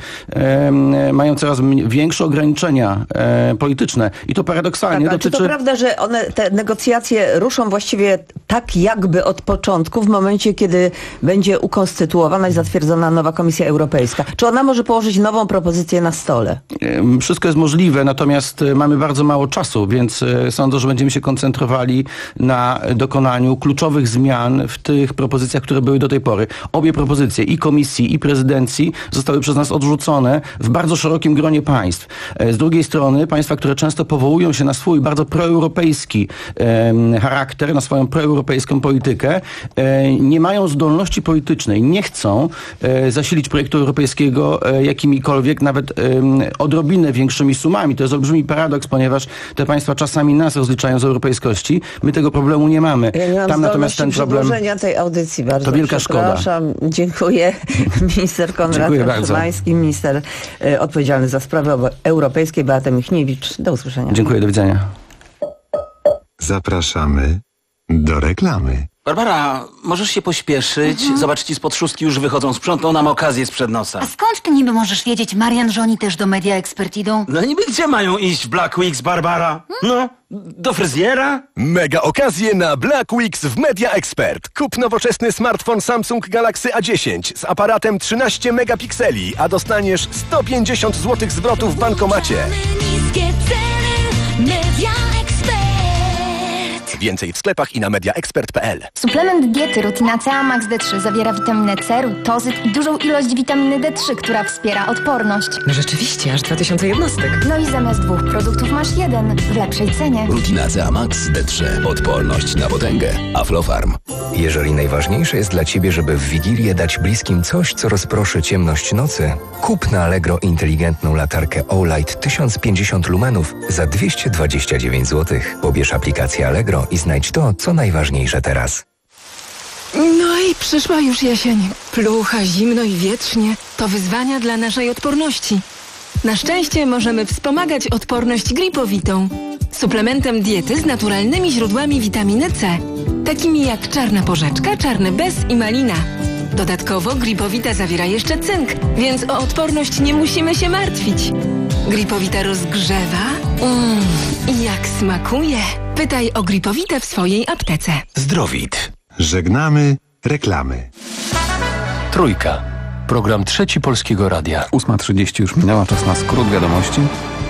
e, mają coraz większe ograniczenia E, polityczne. I to paradoksalnie tak, dotyczy... Czy to prawda, że one, te negocjacje ruszą właściwie tak jakby od początku, w momencie, kiedy będzie ukonstytuowana i zatwierdzona nowa Komisja Europejska? Czy ona może położyć nową propozycję na stole? E, wszystko jest możliwe, natomiast mamy bardzo mało czasu, więc e, sądzę, że będziemy się koncentrowali na dokonaniu kluczowych zmian w tych propozycjach, które były do tej pory. Obie propozycje, i Komisji, i prezydencji, zostały przez nas odrzucone w bardzo szerokim gronie państw. E, z drugiej strony państwa, które często powołują się na swój bardzo proeuropejski e, charakter, na swoją proeuropejską politykę, e, nie mają zdolności politycznej, nie chcą e, zasilić projektu europejskiego e, jakimikolwiek, nawet e, odrobinę większymi sumami. To jest olbrzymi paradoks, ponieważ te państwa czasami nas rozliczają z europejskości. My tego problemu nie mamy. Ja nie mam Tam natomiast ten problem... tej audycji bardzo. To wielka szkoda. Dziękuję. Minister Konrad Szymański, minister e, odpowiedzialny za sprawy europejskie, Beata Michniewicz. Do usłyszenia. Dziękuję, do widzenia. Zapraszamy Do reklamy. Barbara, możesz się pośpieszyć? Mhm. Zobacz, ci spod szóstki już wychodzą, sprzątną nam okazję sprzed nosa. A skąd ty niby możesz wiedzieć, Marian, że oni też do Media Expert idą? No niby gdzie mają iść w Black Weeks, Barbara? No, do fryzjera? Mega okazje na Black Weeks w Media Expert. Kup nowoczesny smartfon Samsung Galaxy A dziesięć z aparatem trzynaście megapikseli, a dostaniesz sto pięćdziesiąt złotych zwrotu w bankomacie. Niskie ceny, Media Expert. Więcej w sklepach i na media expert kropka p l. Suplement diety Rutina C A Max D trzy zawiera witaminę C, rutozyt i dużą ilość witaminy D trzy, która wspiera odporność. No rzeczywiście, aż dwa tysiące jednostek. No i zamiast dwóch produktów masz jeden w lepszej cenie. Rutina C A Max D trzy. Odporność na potęgę. Aflofarm. Jeżeli najważniejsze jest dla Ciebie, żeby w Wigilię dać bliskim coś, co rozproszy ciemność nocy, kup na Allegro inteligentną latarkę O-Light tysiąc pięćdziesiąt lumenów za dwieście dwadzieścia dziewięć złotych. Pobierz aplikację Allegro i znajdź to, co najważniejsze teraz. No i przyszła już jesień. Plucha, zimno i wietrznie. To wyzwania dla naszej odporności. Na szczęście możemy wspomagać odporność gripowitą. Suplementem diety z naturalnymi źródłami witaminy C, takimi jak czarna porzeczka, czarny bez i malina. Dodatkowo gripowita zawiera jeszcze cynk, więc o odporność nie musimy się martwić. Gripowita rozgrzewa. Mmm, i jak smakuje. Pytaj o gripowitę w swojej aptece. Zdrowit. Żegnamy reklamy. Trójka. Program Trzeci Polskiego Radia. ósma trzydzieści już minęła, czas na skrót wiadomości.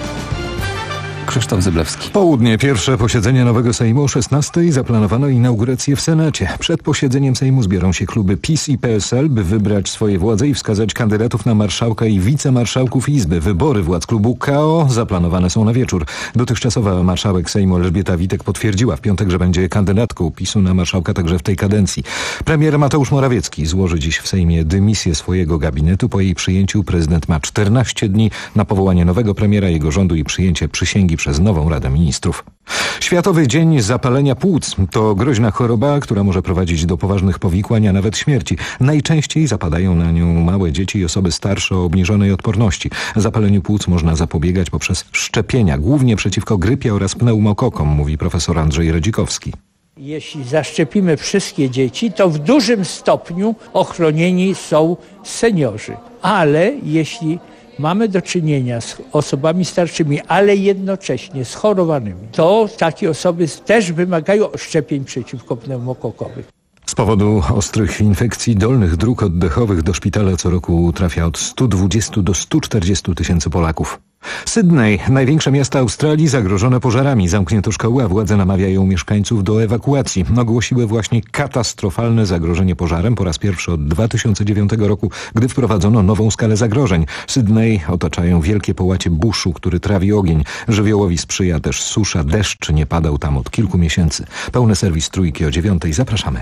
Krzysztof Zyblewski. Południe, pierwsze posiedzenie nowego Sejmu o szesnastej zaplanowano inaugurację w Senacie. Przed posiedzeniem Sejmu zbiorą się kluby PiS i P S L, by wybrać swoje władze i wskazać kandydatów na marszałka i wicemarszałków Izby. Wybory władz klubu K O zaplanowane są na wieczór. Dotychczasowa marszałek Sejmu Elżbieta Witek potwierdziła w piątek, że będzie kandydatką PiSu na marszałka także w tej kadencji. Premier Mateusz Morawiecki złoży dziś w Sejmie dymisję swojego gabinetu. Po jej przyjęciu prezydent ma czternaście dni na powołanie nowego premiera, jego rządu i przyjęcie przysięgi przez nową Radę Ministrów. Światowy Dzień Zapalenia Płuc to groźna choroba, która może prowadzić do poważnych powikłań, a nawet śmierci. Najczęściej zapadają na nią małe dzieci i osoby starsze o obniżonej odporności. Zapaleniu płuc można zapobiegać poprzez szczepienia, głównie przeciwko grypie oraz pneumokokom, mówi profesor Andrzej Radzikowski. Jeśli zaszczepimy wszystkie dzieci, to w dużym stopniu ochronieni są seniorzy. Ale jeśli mamy do czynienia z osobami starszymi, ale jednocześnie schorowanymi, to takie osoby też wymagają szczepień przeciwko pneumokokowych. Z powodu ostrych infekcji dolnych dróg oddechowych do szpitala co roku trafia od stu dwudziestu do stu czterdziestu tysięcy Polaków. Sydney, największe miasto Australii, zagrożone pożarami. Zamknięto szkoły, a władze namawiają mieszkańców do ewakuacji. Ogłosiły właśnie katastrofalne zagrożenie pożarem po raz pierwszy od dwa tysiące dziewiątego roku, gdy wprowadzono nową skalę zagrożeń. Sydney otaczają wielkie połacie buszu, który trawi ogień. Żywiołowi sprzyja też susza, deszcz nie padał tam od kilku miesięcy. Pełny serwis Trójki o dziewiątej. Zapraszamy.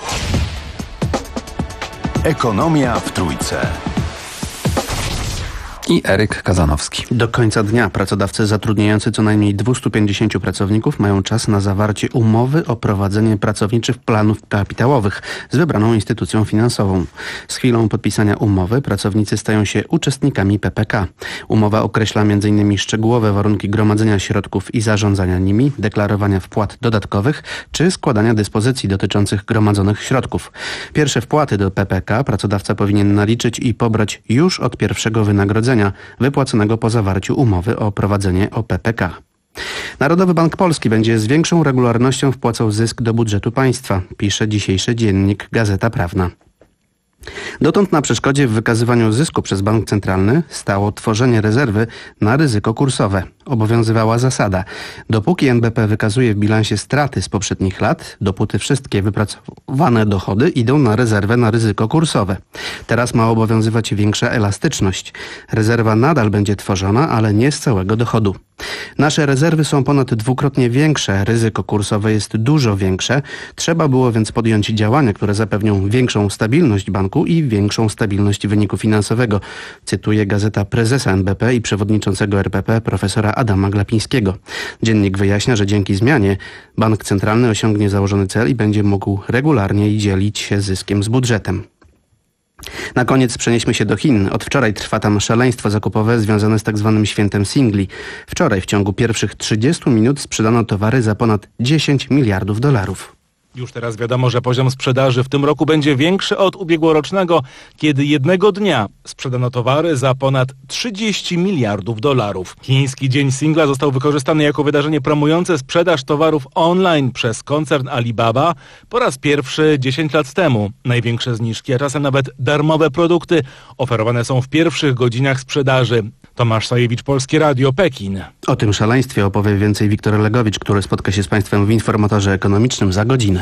Ekonomia w Trójce. I Eryk Kazanowski. Do końca dnia pracodawcy zatrudniający co najmniej dwieście pięćdziesięciu pracowników mają czas na zawarcie umowy o prowadzenie pracowniczych planów kapitałowych z wybraną instytucją finansową. Z chwilą podpisania umowy pracownicy stają się uczestnikami P P K. Umowa określa między innymi szczegółowe warunki gromadzenia środków i zarządzania nimi, deklarowania wpłat dodatkowych czy składania dyspozycji dotyczących gromadzonych środków. Pierwsze wpłaty do P P K pracodawca powinien naliczyć i pobrać już od pierwszego wynagrodzenia wypłaconego po zawarciu umowy o prowadzenie o P P K. Narodowy Bank Polski będzie z większą regularnością wpłacał zysk do budżetu państwa, pisze dzisiejszy dziennik Gazeta Prawna. Dotąd na przeszkodzie w wykazywaniu zysku przez bank centralny stało tworzenie rezerwy na ryzyko kursowe. Obowiązywała zasada: dopóki N B P wykazuje w bilansie straty z poprzednich lat, dopóty wszystkie wypracowane dochody idą na rezerwę na ryzyko kursowe. Teraz ma obowiązywać większa elastyczność. Rezerwa nadal będzie tworzona, ale nie z całego dochodu. Nasze rezerwy są ponad dwukrotnie większe, ryzyko kursowe jest dużo większe. Trzeba było więc podjąć działania, które zapewnią większą stabilność banku i większą stabilność wyniku finansowego, cytuje Gazeta prezesa N B P i przewodniczącego R P P profesora Adama Glapińskiego. Dziennik wyjaśnia, że dzięki zmianie bank centralny osiągnie założony cel i będzie mógł regularnie dzielić się zyskiem z budżetem. Na koniec przenieśmy się do Chin. Od wczoraj trwa tam szaleństwo zakupowe związane z tak zwanym świętem singli. Wczoraj w ciągu pierwszych trzydziestu minut sprzedano towary za ponad dziesięć miliardów dolarów. Już teraz wiadomo, że poziom sprzedaży w tym roku będzie większy od ubiegłorocznego, kiedy jednego dnia sprzedano towary za ponad trzydzieści miliardów dolarów. Chiński Dzień Singla został wykorzystany jako wydarzenie promujące sprzedaż towarów online przez koncern Alibaba po raz pierwszy dziesięć lat temu. Największe zniżki, a czasem nawet darmowe produkty oferowane są w pierwszych godzinach sprzedaży. Tomasz Sajewicz, Polskie Radio, Pekin. O tym szaleństwie opowie więcej Wiktor Legowicz, który spotka się z Państwem w informatorze ekonomicznym za godzinę.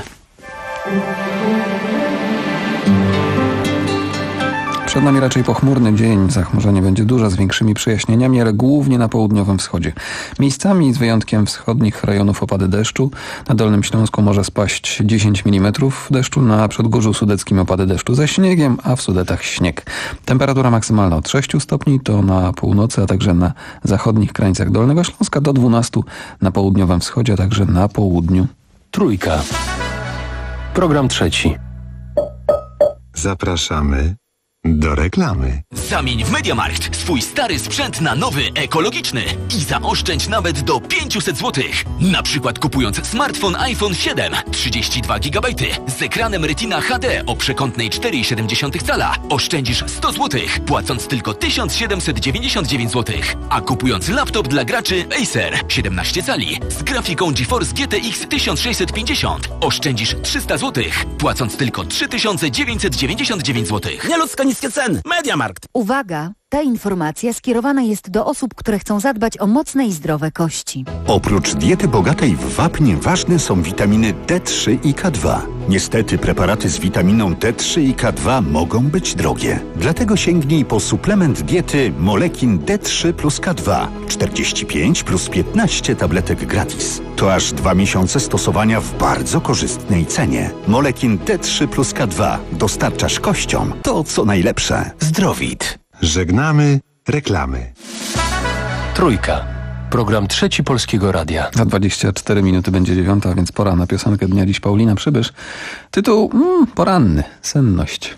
Przed nami raczej pochmurny dzień. Zachmurzenie będzie duże z większymi przejaśnieniami, ale głównie na południowym wschodzie. Miejscami, z wyjątkiem wschodnich rejonów, opady deszczu. Na Dolnym Śląsku może spaść dziesięć milimetrów deszczu, na Przedgórzu Sudeckim opady deszczu ze śniegiem, a w Sudetach śnieg. Temperatura maksymalna od sześciu stopni, to na północy, a także na zachodnich krańcach Dolnego Śląska, do dwunastu na południowym wschodzie, a także na południu. Trójka. Program trzeci. Zapraszamy do reklamy. Zamień w MediaMarkt swój stary sprzęt na nowy, ekologiczny i zaoszczędź nawet do pięćset złotych. Na przykład kupując smartfon iPhone siedem, trzydzieści dwa gigabajty z ekranem Retina H D o przekątnej cztery przecinek siedem dziesiątych cala oszczędzisz sto złotych, płacąc tylko tysiąc siedemset dziewięćdziesiąt dziewięć złotych. A kupując laptop dla graczy Acer siedemnaście cali z grafiką GeForce G T X tysiąc sześćset pięćdziesiąt oszczędzisz trzysta złotych, płacąc tylko trzy tysiące dziewięćset dziewięćdziesiąt dziewięć złotych. Nieludzko niskie ceny. MediaMarkt. Uwaga! Ta informacja skierowana jest do osób, które chcą zadbać o mocne i zdrowe kości. Oprócz diety bogatej w wapń ważne są witaminy D trzy i K dwa. Niestety preparaty z witaminą D trzy i K dwa mogą być drogie. Dlatego sięgnij po suplement diety Molekin D trzy plus K dwa. czterdzieści pięć plus piętnaście tabletek gratis. To aż dwa miesiące stosowania w bardzo korzystnej cenie. Molekin D trzy plus K dwa. Dostarczasz kościom to, co najlepsze. Zdrowit. Żegnamy reklamy. Trójka. Program trzeci Polskiego Radia. Za dwadzieścia cztery minuty będzie dziewiąta, więc pora na piosenkę dnia. Dziś Paulina Przybysz. Tytuł mm, poranny. Senność.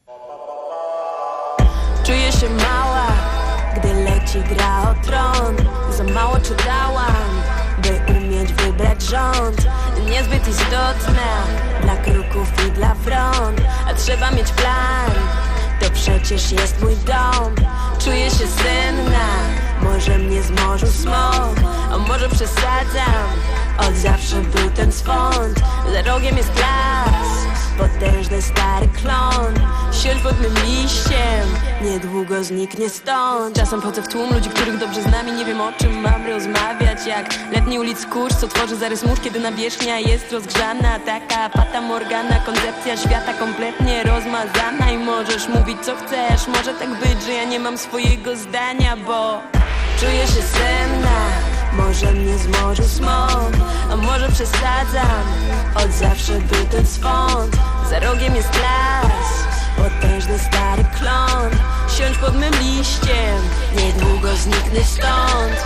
Czuję się mała, gdy leci gra o tron. Za mało czytałam, by umieć wybrać rząd. Niezbyt istotna dla kruków i dla front. A trzeba mieć plan, to przecież jest mój dom. Czuję się senna, może mnie zmorzył smok, a może przesadzam. Od zawsze był ten swąd, za rogiem jest las, potężny stary klon. Siedź pod mym liściem, niedługo zniknie stąd. Czasem chodzę w tłum ludzi, których dobrze znam i nie wiem, o czym mam rozmawiać. Jak letni ulic kurz, co tworzy zarys mórz, kiedy nawierzchnia jest rozgrzana. Taka fata morgana, koncepcja świata kompletnie rozmazana. I możesz mówić co chcesz, może tak być, że ja nie mam swojego zdania, bo czuję się senna, może mnie zmorzył smok, a może przesadzam. Od zawsze był ten swąd, za rogiem jest las, potężny stary klon. Siądź pod mym liściem, niedługo zniknę stąd.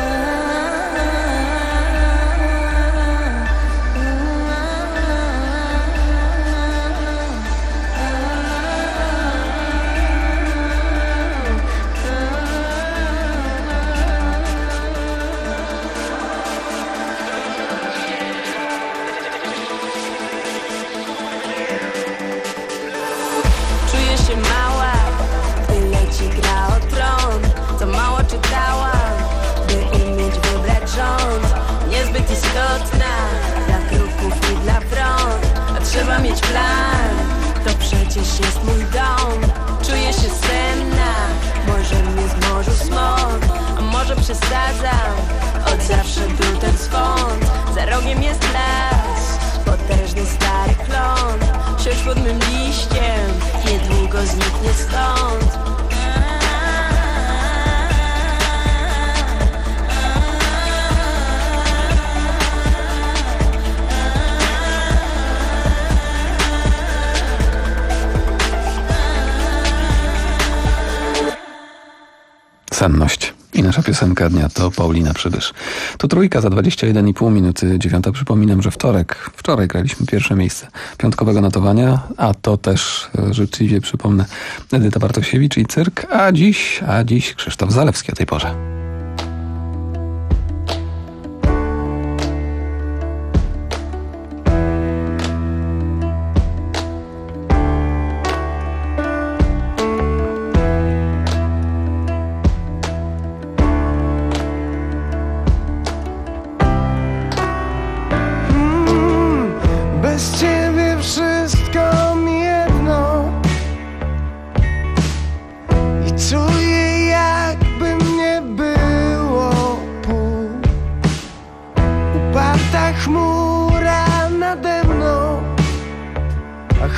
Istotna dla kruków i dla front. A trzeba mieć plan, to przecież jest mój dom. Czuję się senna, może mnie zmorzył smok, a może przesadzam. Od zawsze był ten swąd, za rogiem jest las, potężny stary klon. Siądź pod mym liściem, niedługo zniknie stąd. Senność. I nasza piosenka dnia to Paulina Przybysz. To Trójka za dwadzieścia jeden i pół minuty dziewiąta. Przypominam, że wtorek, wczoraj graliśmy pierwsze miejsce piątkowego notowania, a to też życzliwie przypomnę Edyta Bartosiewicz i Cyrk, a dziś, a dziś Krzysztof Zalewski o tej porze.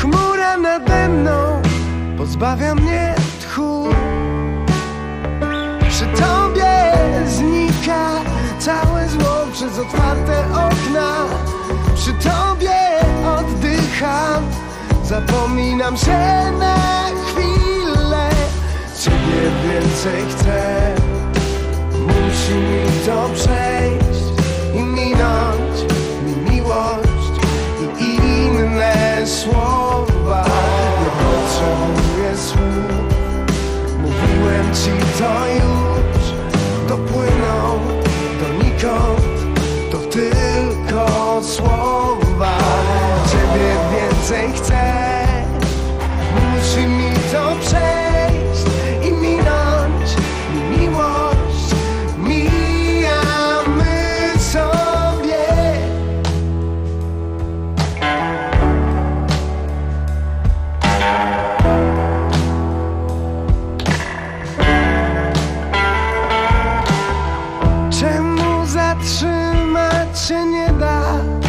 chmura nade mną pozbawia mnie tchu. Przy tobie znika całe zło przez otwarte okna. Przy tobie oddycham, zapominam się na chwilę. Ciebie więcej chcę, musi mi to przejść i minąć mi miłość i inne słowa. Nie potrzebuję słów, mówiłem ci to już. Dopłyną donikąd, to tylko słowa. Ciebie więcej chcę, musi mi to przejść i minąć mi miłość. Mijamy sobie. Czemu zatrzymać się nie da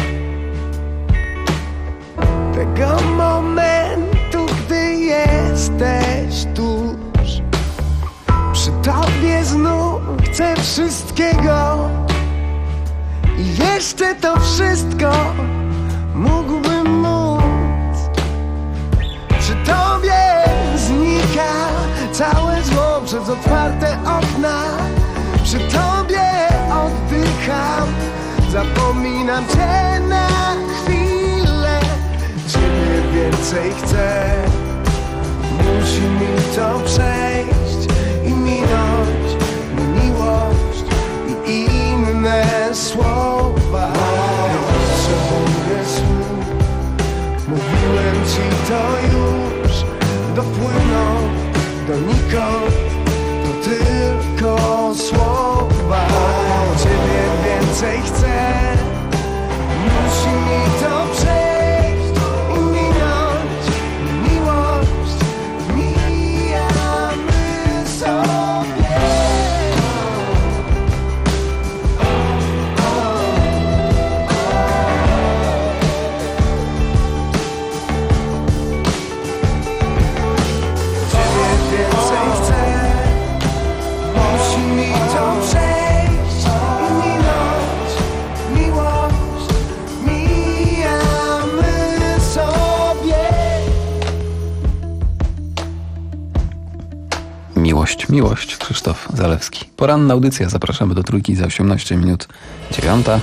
tego momentu, gdy jesteś tuż? Przy tobie znów chcę wszystkiego i jeszcze to wszystko mógłbym móc. Przy tobie znika całe zło przez otwarte okna. Przy tobie oddycham, zapominam cię na chwilę. Ciebie więcej chcę, musi mi to przejść i minąć mi miłość i inne słowa. Nie potrzebuję słów, mówiłem ci to już. Dopłyną donikąd, to tylko słowa. Ciebie więcej chcę, musi mi to przejść i minąć miłość. Mijamy sobie. Ciebie więcej chcę, musi mi to przejść i minąć miłość. Mijamy sobie. Miłość, miłość. Krzysztof Zalewski. Poranna audycja. Zapraszamy do Trójki za osiemnaście minut dziewiąta.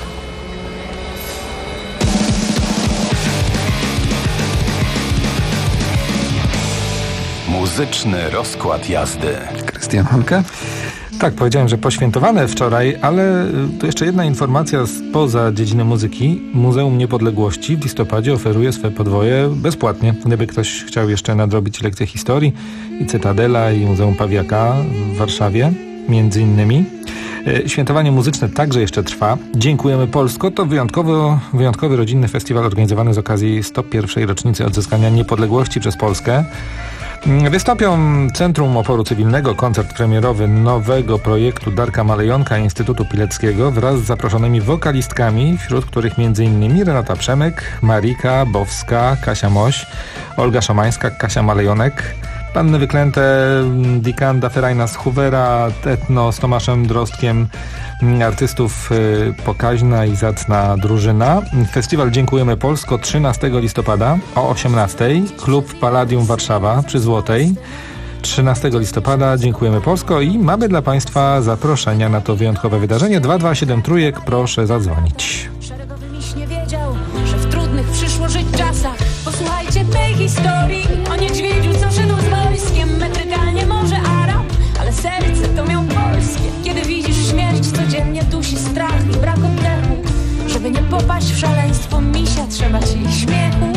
Muzyczny rozkład jazdy. Krystian Hanke. Tak, powiedziałem, że poświętowane wczoraj, ale tu jeszcze jedna informacja spoza dziedziny muzyki. Muzeum Niepodległości w listopadzie oferuje swoje podwoje bezpłatnie. Gdyby ktoś chciał jeszcze nadrobić lekcję historii, i Cytadela, i Muzeum Pawiaka w Warszawie, między innymi. Świętowanie muzyczne także jeszcze trwa. Dziękujemy Polsko. To wyjątkowo, wyjątkowy rodzinny festiwal organizowany z okazji sto pierwszej rocznicy odzyskania niepodległości przez Polskę. Wystąpią Centrum Oporu Cywilnego, koncert premierowy nowego projektu Darka Malejonka Instytutu Pileckiego wraz z zaproszonymi wokalistkami, wśród których m.in. Renata Przemek, Marika Bowska, Kasia Moś, Olga Szomańska, Kasia Malejonek, Panny Wyklęte, Dikanda Ferajna z Hoovera, Etno z Tomaszem Drostkiem, artystów Pokaźna i Zacna Drużyna. Festiwal Dziękujemy Polsko trzynastego listopada o osiemnastej. Klub Palladium Warszawa przy Złotej. trzynastego listopada Dziękujemy Polsko i mamy dla Państwa zaproszenia na to wyjątkowe wydarzenie. dwa dwa siedem trójek, proszę zadzwonić. Szeregowy miś nie wiedział, że w trudnych przyszło żyć czasach. Posłuchajcie tej historii o niedźwiedziu, co szedł z wojskiem. Metrykalnie może Arab, ale serce to miał polskie. Kiedy widzisz śmierć, codziennie dusi strach i brak oddechu. Żeby nie popaść w szaleństwo misia, trzeba ci śmiechu.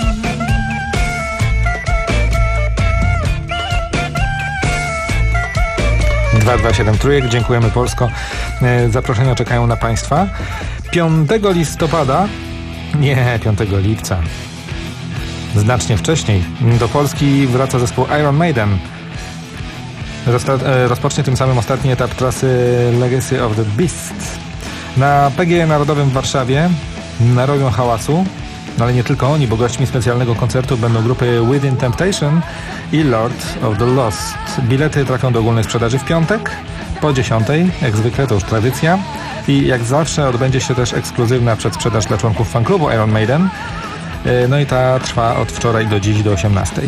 dwa dwa siedem trójek, dziękujemy Polsko. Zaproszenia czekają na Państwa. piątego listopada, nie, piątego lipca, znacznie wcześniej, do Polski wraca zespół Iron Maiden. Rozta- rozpocznie tym samym ostatni etap trasy Legacy of the Beast. Na P G E Narodowym w Warszawie narobią hałasu. No ale nie tylko oni, bo gośćmi specjalnego koncertu będą grupy Within Temptation i Lord of the Lost. Bilety trafią do ogólnej sprzedaży w piątek po dziesiątej, jak zwykle, to już tradycja. I jak zawsze odbędzie się też ekskluzywna przedsprzedaż dla członków fanklubu Iron Maiden. No i ta trwa od wczoraj do dziś do osiemnastej.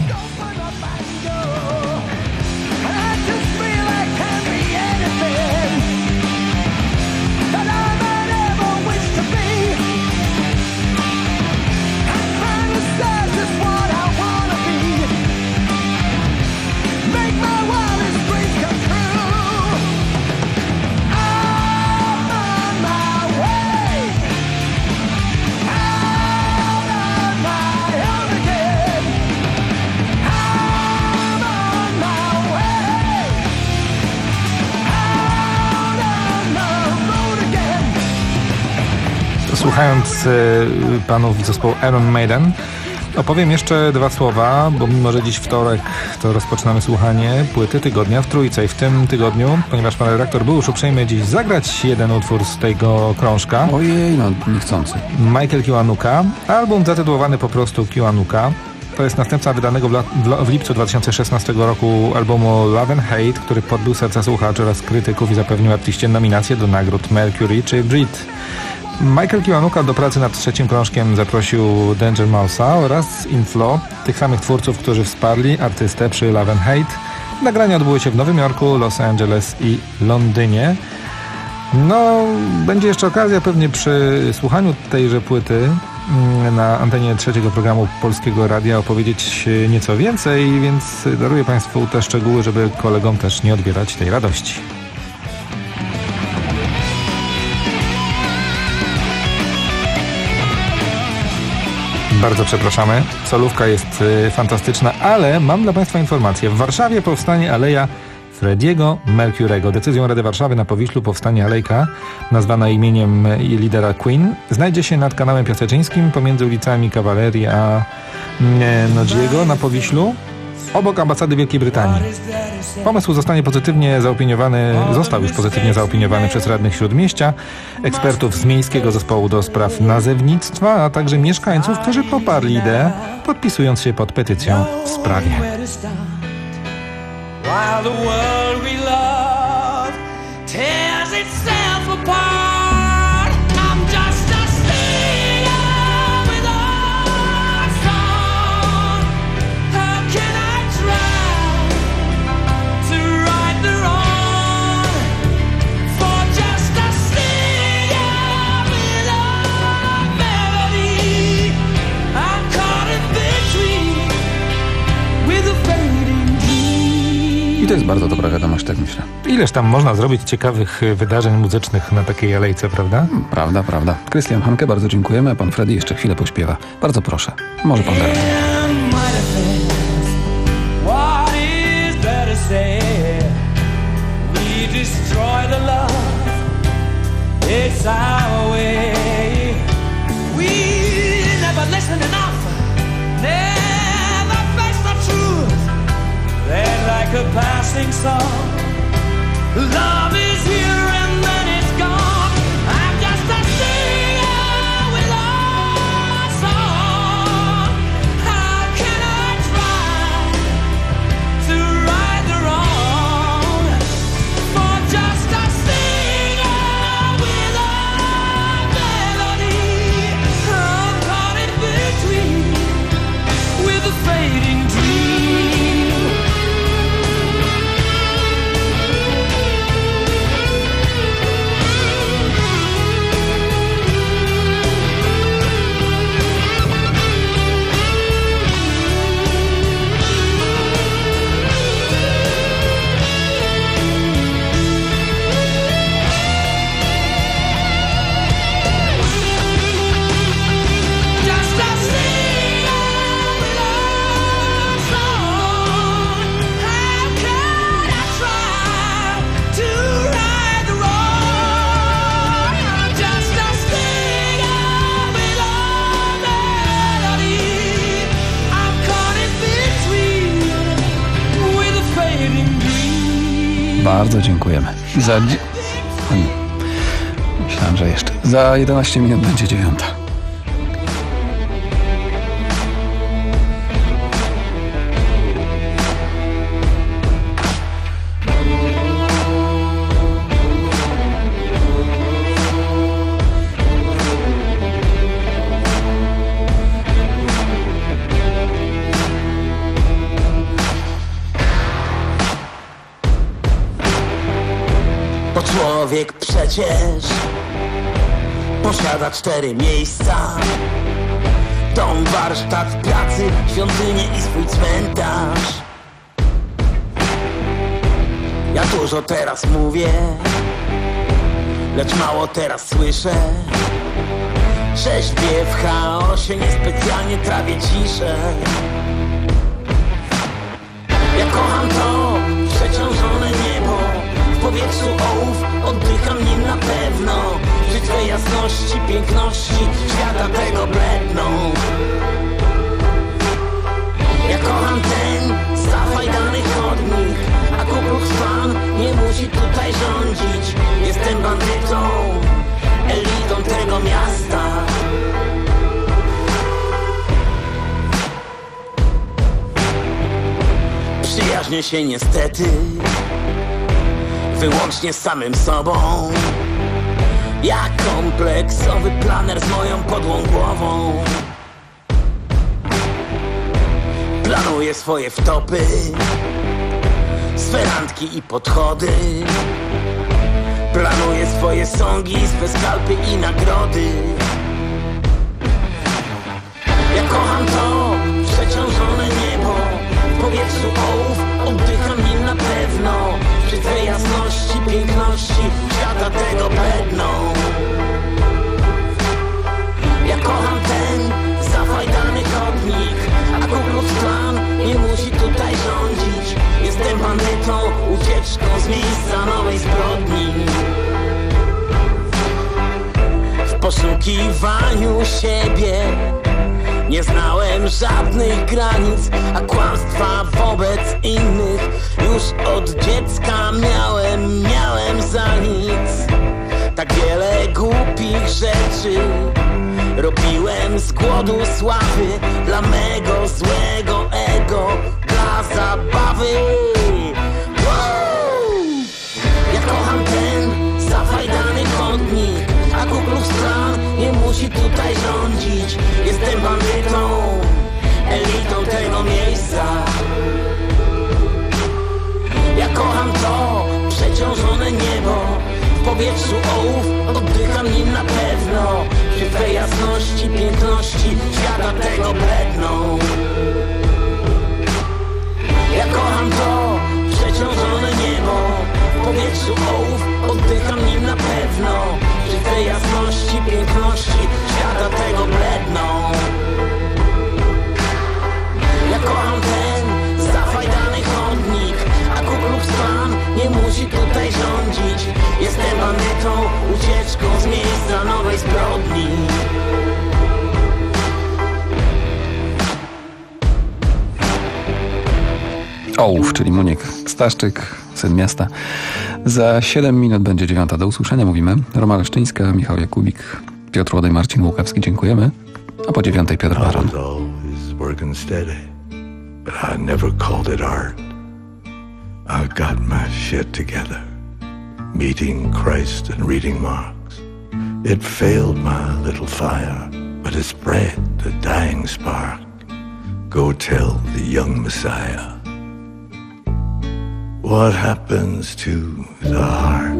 Słuchając y, panów zespołu Iron Maiden, opowiem jeszcze dwa słowa, bo mimo, że dziś wtorek, to rozpoczynamy słuchanie płyty tygodnia w Trójce i w tym tygodniu, ponieważ pan redaktor był już uprzejmy dziś zagrać jeden utwór z tego krążka. Ojej, no niechcący. Michael Kiwanuka, album zatytułowany po prostu Kiwanuka. To jest następca wydanego w, la, w, w lipcu dwa tysiące szesnastego roku albumu Love and Hate, który podbił serca słuchaczy oraz krytyków i zapewnił artyście nominację do nagród Mercury czy Brit. Michael Kiwanuka do pracy nad trzecim krążkiem zaprosił Danger Mouse'a oraz Inflow, tych samych twórców, którzy wsparli artystę przy Love and Hate. Nagrania odbyły się w Nowym Jorku, Los Angeles i Londynie. No, będzie jeszcze okazja pewnie przy słuchaniu tejże płyty na antenie trzeciego programu Polskiego Radia opowiedzieć nieco więcej, więc daruję Państwu te szczegóły, żeby kolegom też nie odbierać tej radości. Bardzo przepraszamy, solówka jest y, fantastyczna, ale mam dla Państwa informację. W Warszawie powstanie aleja Freddie'ego Mercury'ego. Decyzją Rady Warszawy na Powiślu powstanie alejka, nazwana imieniem lidera Queen, znajdzie się nad kanałem Piaseczyńskim pomiędzy ulicami Kawalerii a Nodziego na Powiślu, obok ambasady Wielkiej Brytanii. Pomysł zostanie pozytywnie zaopiniowany, został już pozytywnie zaopiniowany przez radnych Śródmieścia, ekspertów z Miejskiego Zespołu do Spraw Nazewnictwa, a także mieszkańców, którzy poparli ideę, podpisując się pod petycją w sprawie. I to jest bardzo dobra wiadomość, tak myślę. Ileż tam można zrobić ciekawych wydarzeń muzycznych na takiej alejce, prawda? Prawda, prawda. Krystian Hanke, bardzo dziękujemy, a pan Freddy jeszcze chwilę pośpiewa. Bardzo proszę. Może pan teraz. Like a passing song, love is here and then it's gone. I'm just a singer with a song. How can I try to right the wrong for just a singer with a melody? I'm caught in between with a fading dream. Bardzo dziękujemy. Za... Myślałem, że jeszcze. Za jedenaście minut będzie dziewiąta. człowiek przecież posiada cztery miejsca: dom, warsztat, pracy, świątynię i swój cmentarz. Ja dużo teraz mówię, lecz mało teraz słyszę. Rzeźbię w chaosie, niespecjalnie trawię ciszę. Ja kocham to przeciążone niebo, w powietrzu ołów, oddycham nim na pewno. Przy twej jasności, piękności, świata tego bledną. Ja kocham ten zafajdany chodnik, a Ku Klux Klan nie musi tutaj rządzić. Jestem bandytą, elitą tego miasta. Przyjaźnię się niestety wyłącznie z samym sobą. Ja kompleksowy planer z moją podłą głową. Planuję swoje wtopy, swe randki i podchody. Planuję swoje sągi, swe skalpy i nagrody. Ja kocham to przeciążone niebo, w powietrzu ołów, oddycham nim na pewno. Przy twej jasności, piękności, świata tego bledną. Ja kocham ten zafajdany chodnik, a Ku Klux Klan nie musi tutaj rządzić. Jestem bandytą, ucieczką z miejsca nowej zbrodni. W poszukiwaniu siebie nie znałem żadnych granic, a kłamstwa wobec innych już od dziecka miałem, miałem za nic. Tak wiele głupich rzeczy robiłem z głodu sławy, dla mego złego ego, dla zabawy. Wow! Ja kocham ten zafajdany chodnik, a Ku Klux Klan nie musi tutaj rządzić. Jestem bandytą, elitą tego miejsca. Ja kocham to przeciążone niebo, w powietrzu ołów, oddycham nim na pewno. Przy twej jasności, piękności, świata tego bledną. Ja kocham to przeciążone niebo, w powietrzu ołów, oddycham nim na pewno. Przy twej jasności, piękności, świata tego bledną. Ja kocham ten zafajdany chodnik, a Ku Klux Klan nie musi tutaj rządzić. Jestem bandytą, ucieczką z miejsca nowej zbrodni. Ołów, czyli Muniek Staszczyk, syn miasta. Za siedem minut będzie dziewiąta. Do usłyszenia mówimy. Roma Leszczyńska, Michał Jakubik, Piotr Łodej, Marcin Łukawski. Dziękujemy. A po dziewiątej Piotr Baron. But I never called it art. I got my shit together, meeting Christ and reading Marx. It failed my little fire, but it spread the dying spark. Go tell the young Messiah what happens to the heart.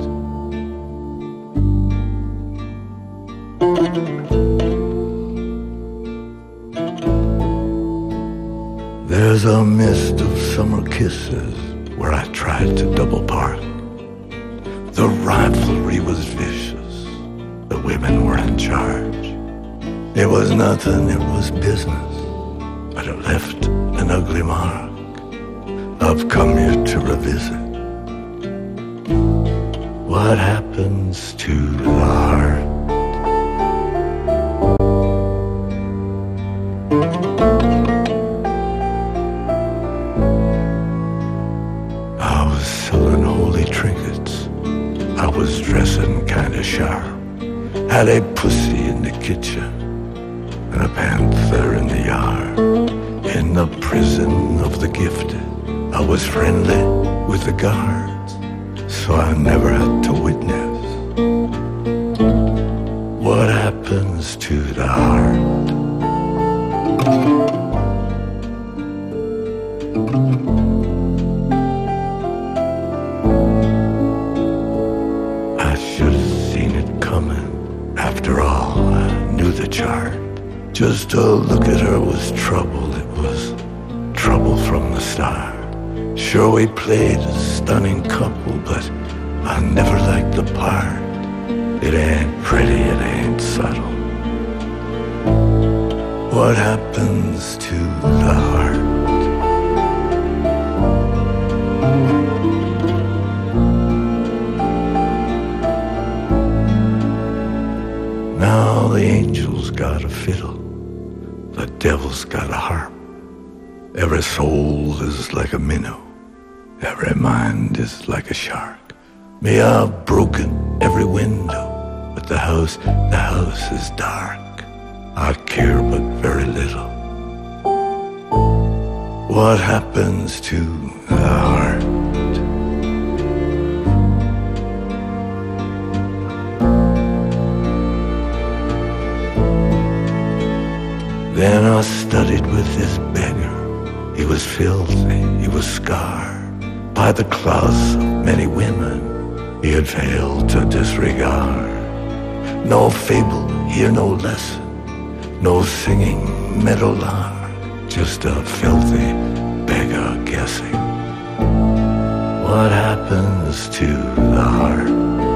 There's a mist of summer kisses where I tried to double park. The rivalry was vicious, the women were in charge. It was nothing, it was business, but it left an ugly mark. I've come here to revisit what happens to the heart. Dressing kinda sharp, had a pussy in the kitchen and a panther in the yard. In the prison of the gifted, I was friendly with the guards, so I never had to witness what happens to the heart. Just to look at her was trouble. It was trouble from the start. Sure, we played a stunning couple, but I never liked the part. It ain't pretty, it ain't subtle. What happens to the heart? Now the angel's got a fiddle, the devil's got a harp. Every soul is like a minnow, every mind is like a shark. Me, I've broken every window, but the house, the house is dark. I care but very little. What happens to the heart? Then I studied with this beggar. He was filthy, he was scarred by the claws of many women he had failed to disregard. No fable, hear no lesson, no singing meadowlark, just a filthy beggar guessing. What happens to the heart?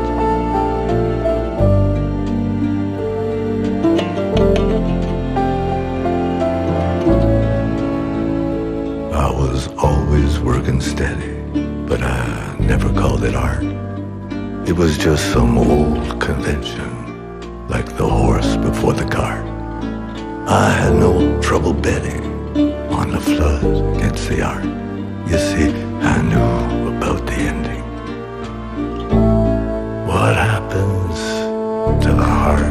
I was always working steady, but I never called it art. It was just some old convention, like the horse before the cart. I had no trouble betting on the flood against the ark. You see, I knew about the ending. What happens to the heart?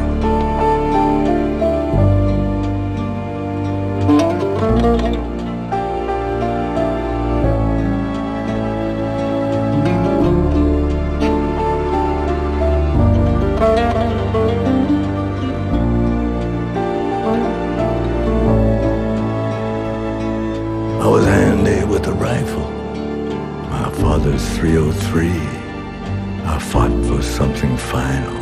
I was handy with a rifle, my father's three oh three. I fought for something final,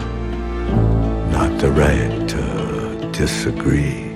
not the right to disagree.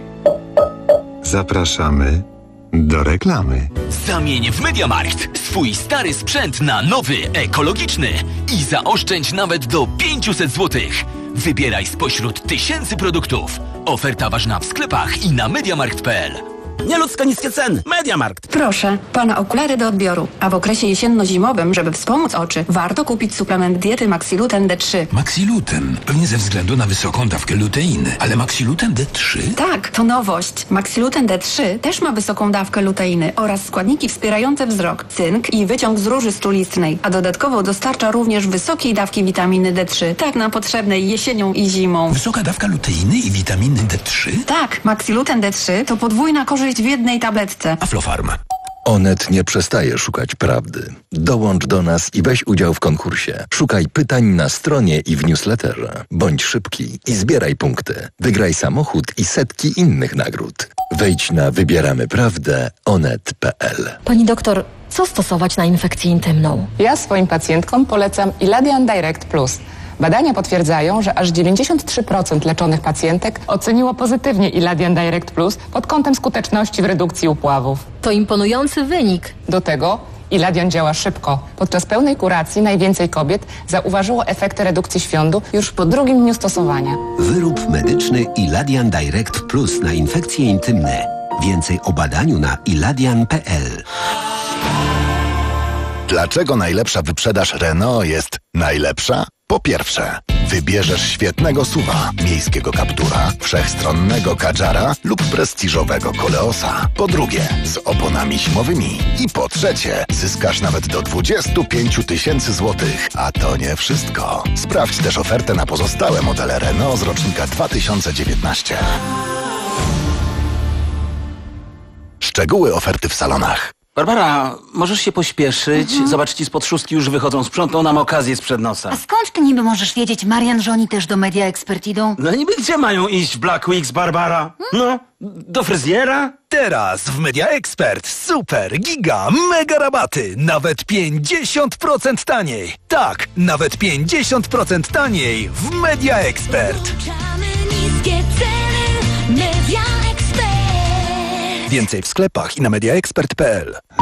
Zapraszamy do reklamy. Zamień w MediaMarkt swój stary sprzęt na nowy, ekologiczny i zaoszczędź nawet do pięćset złotych. Wybieraj spośród tysięcy produktów. Oferta ważna w sklepach i na mediamarkt kropka p l. Nieludzko niskie ceny. MediaMarkt. Proszę, pana okulary do odbioru. A w okresie jesienno-zimowym, żeby wspomóc oczy, warto kupić suplement diety Maxiluten D trzy. Maxiluten? Pewnie ze względu na wysoką dawkę luteiny. Ale Maxiluten D trzy? Tak, to nowość. Maxiluten D trzy też ma wysoką dawkę luteiny oraz składniki wspierające wzrok, cynk i wyciąg z róży strulistnej. A dodatkowo dostarcza również wysokiej dawki witaminy D trzy. Tak nam potrzebnej jesienią i zimą. Wysoka dawka luteiny i witaminy D trzy? Tak, Maxiluten D trzy to podwójna korzyść w jednej tabletce. Aflofarm. Onet nie przestaje szukać prawdy. Dołącz do nas i weź udział w konkursie. Szukaj pytań na stronie i w newsletterze. Bądź szybki i zbieraj punkty. Wygraj samochód i setki innych nagród. Wejdź na wybieramy prawdę onet kropka p l. Pani doktor, co stosować na infekcję intymną? Ja swoim pacjentkom polecam Iladian Direct Plus. Badania potwierdzają, że aż dziewięćdziesiąt trzy procent leczonych pacjentek oceniło pozytywnie Iladian Direct Plus pod kątem skuteczności w redukcji upławów. To imponujący wynik. Do tego Iladian działa szybko. Podczas pełnej kuracji najwięcej kobiet zauważyło efekty redukcji świądu już po drugim dniu stosowania. Wyrób medyczny Iladian Direct Plus na infekcje intymne. Więcej o badaniu na iladian kropka p l. Dlaczego najlepsza wyprzedaż Renault jest najlepsza? Po pierwsze, wybierzesz świetnego suwa, miejskiego Captura, wszechstronnego Kadżara lub prestiżowego Koleosa. Po drugie, z oponami zimowymi. I po trzecie, zyskasz nawet do dwadzieścia pięć tysięcy złotych. A to nie wszystko. Sprawdź też ofertę na pozostałe modele Renault z rocznika dwa tysiące dziewiętnastego. Szczegóły oferty w salonach. Barbara, możesz się pośpieszyć? Mhm. Zobacz, ci spod szóstki już wychodzą. Sprzątną nam okazję sprzed nosa. A skąd ty niby możesz wiedzieć, Marian, że oni też do Media Expert idą? No niby gdzie mają iść w Black Weeks, Barbara? No, do fryzjera? Teraz w Media Expert super, giga, mega rabaty. Nawet pięćdziesiąt procent taniej. Tak, nawet pięćdziesiąt procent taniej w Media Expert. Niskie ceny, my Media Expert. Więcej w sklepach i na media expert kropka p l.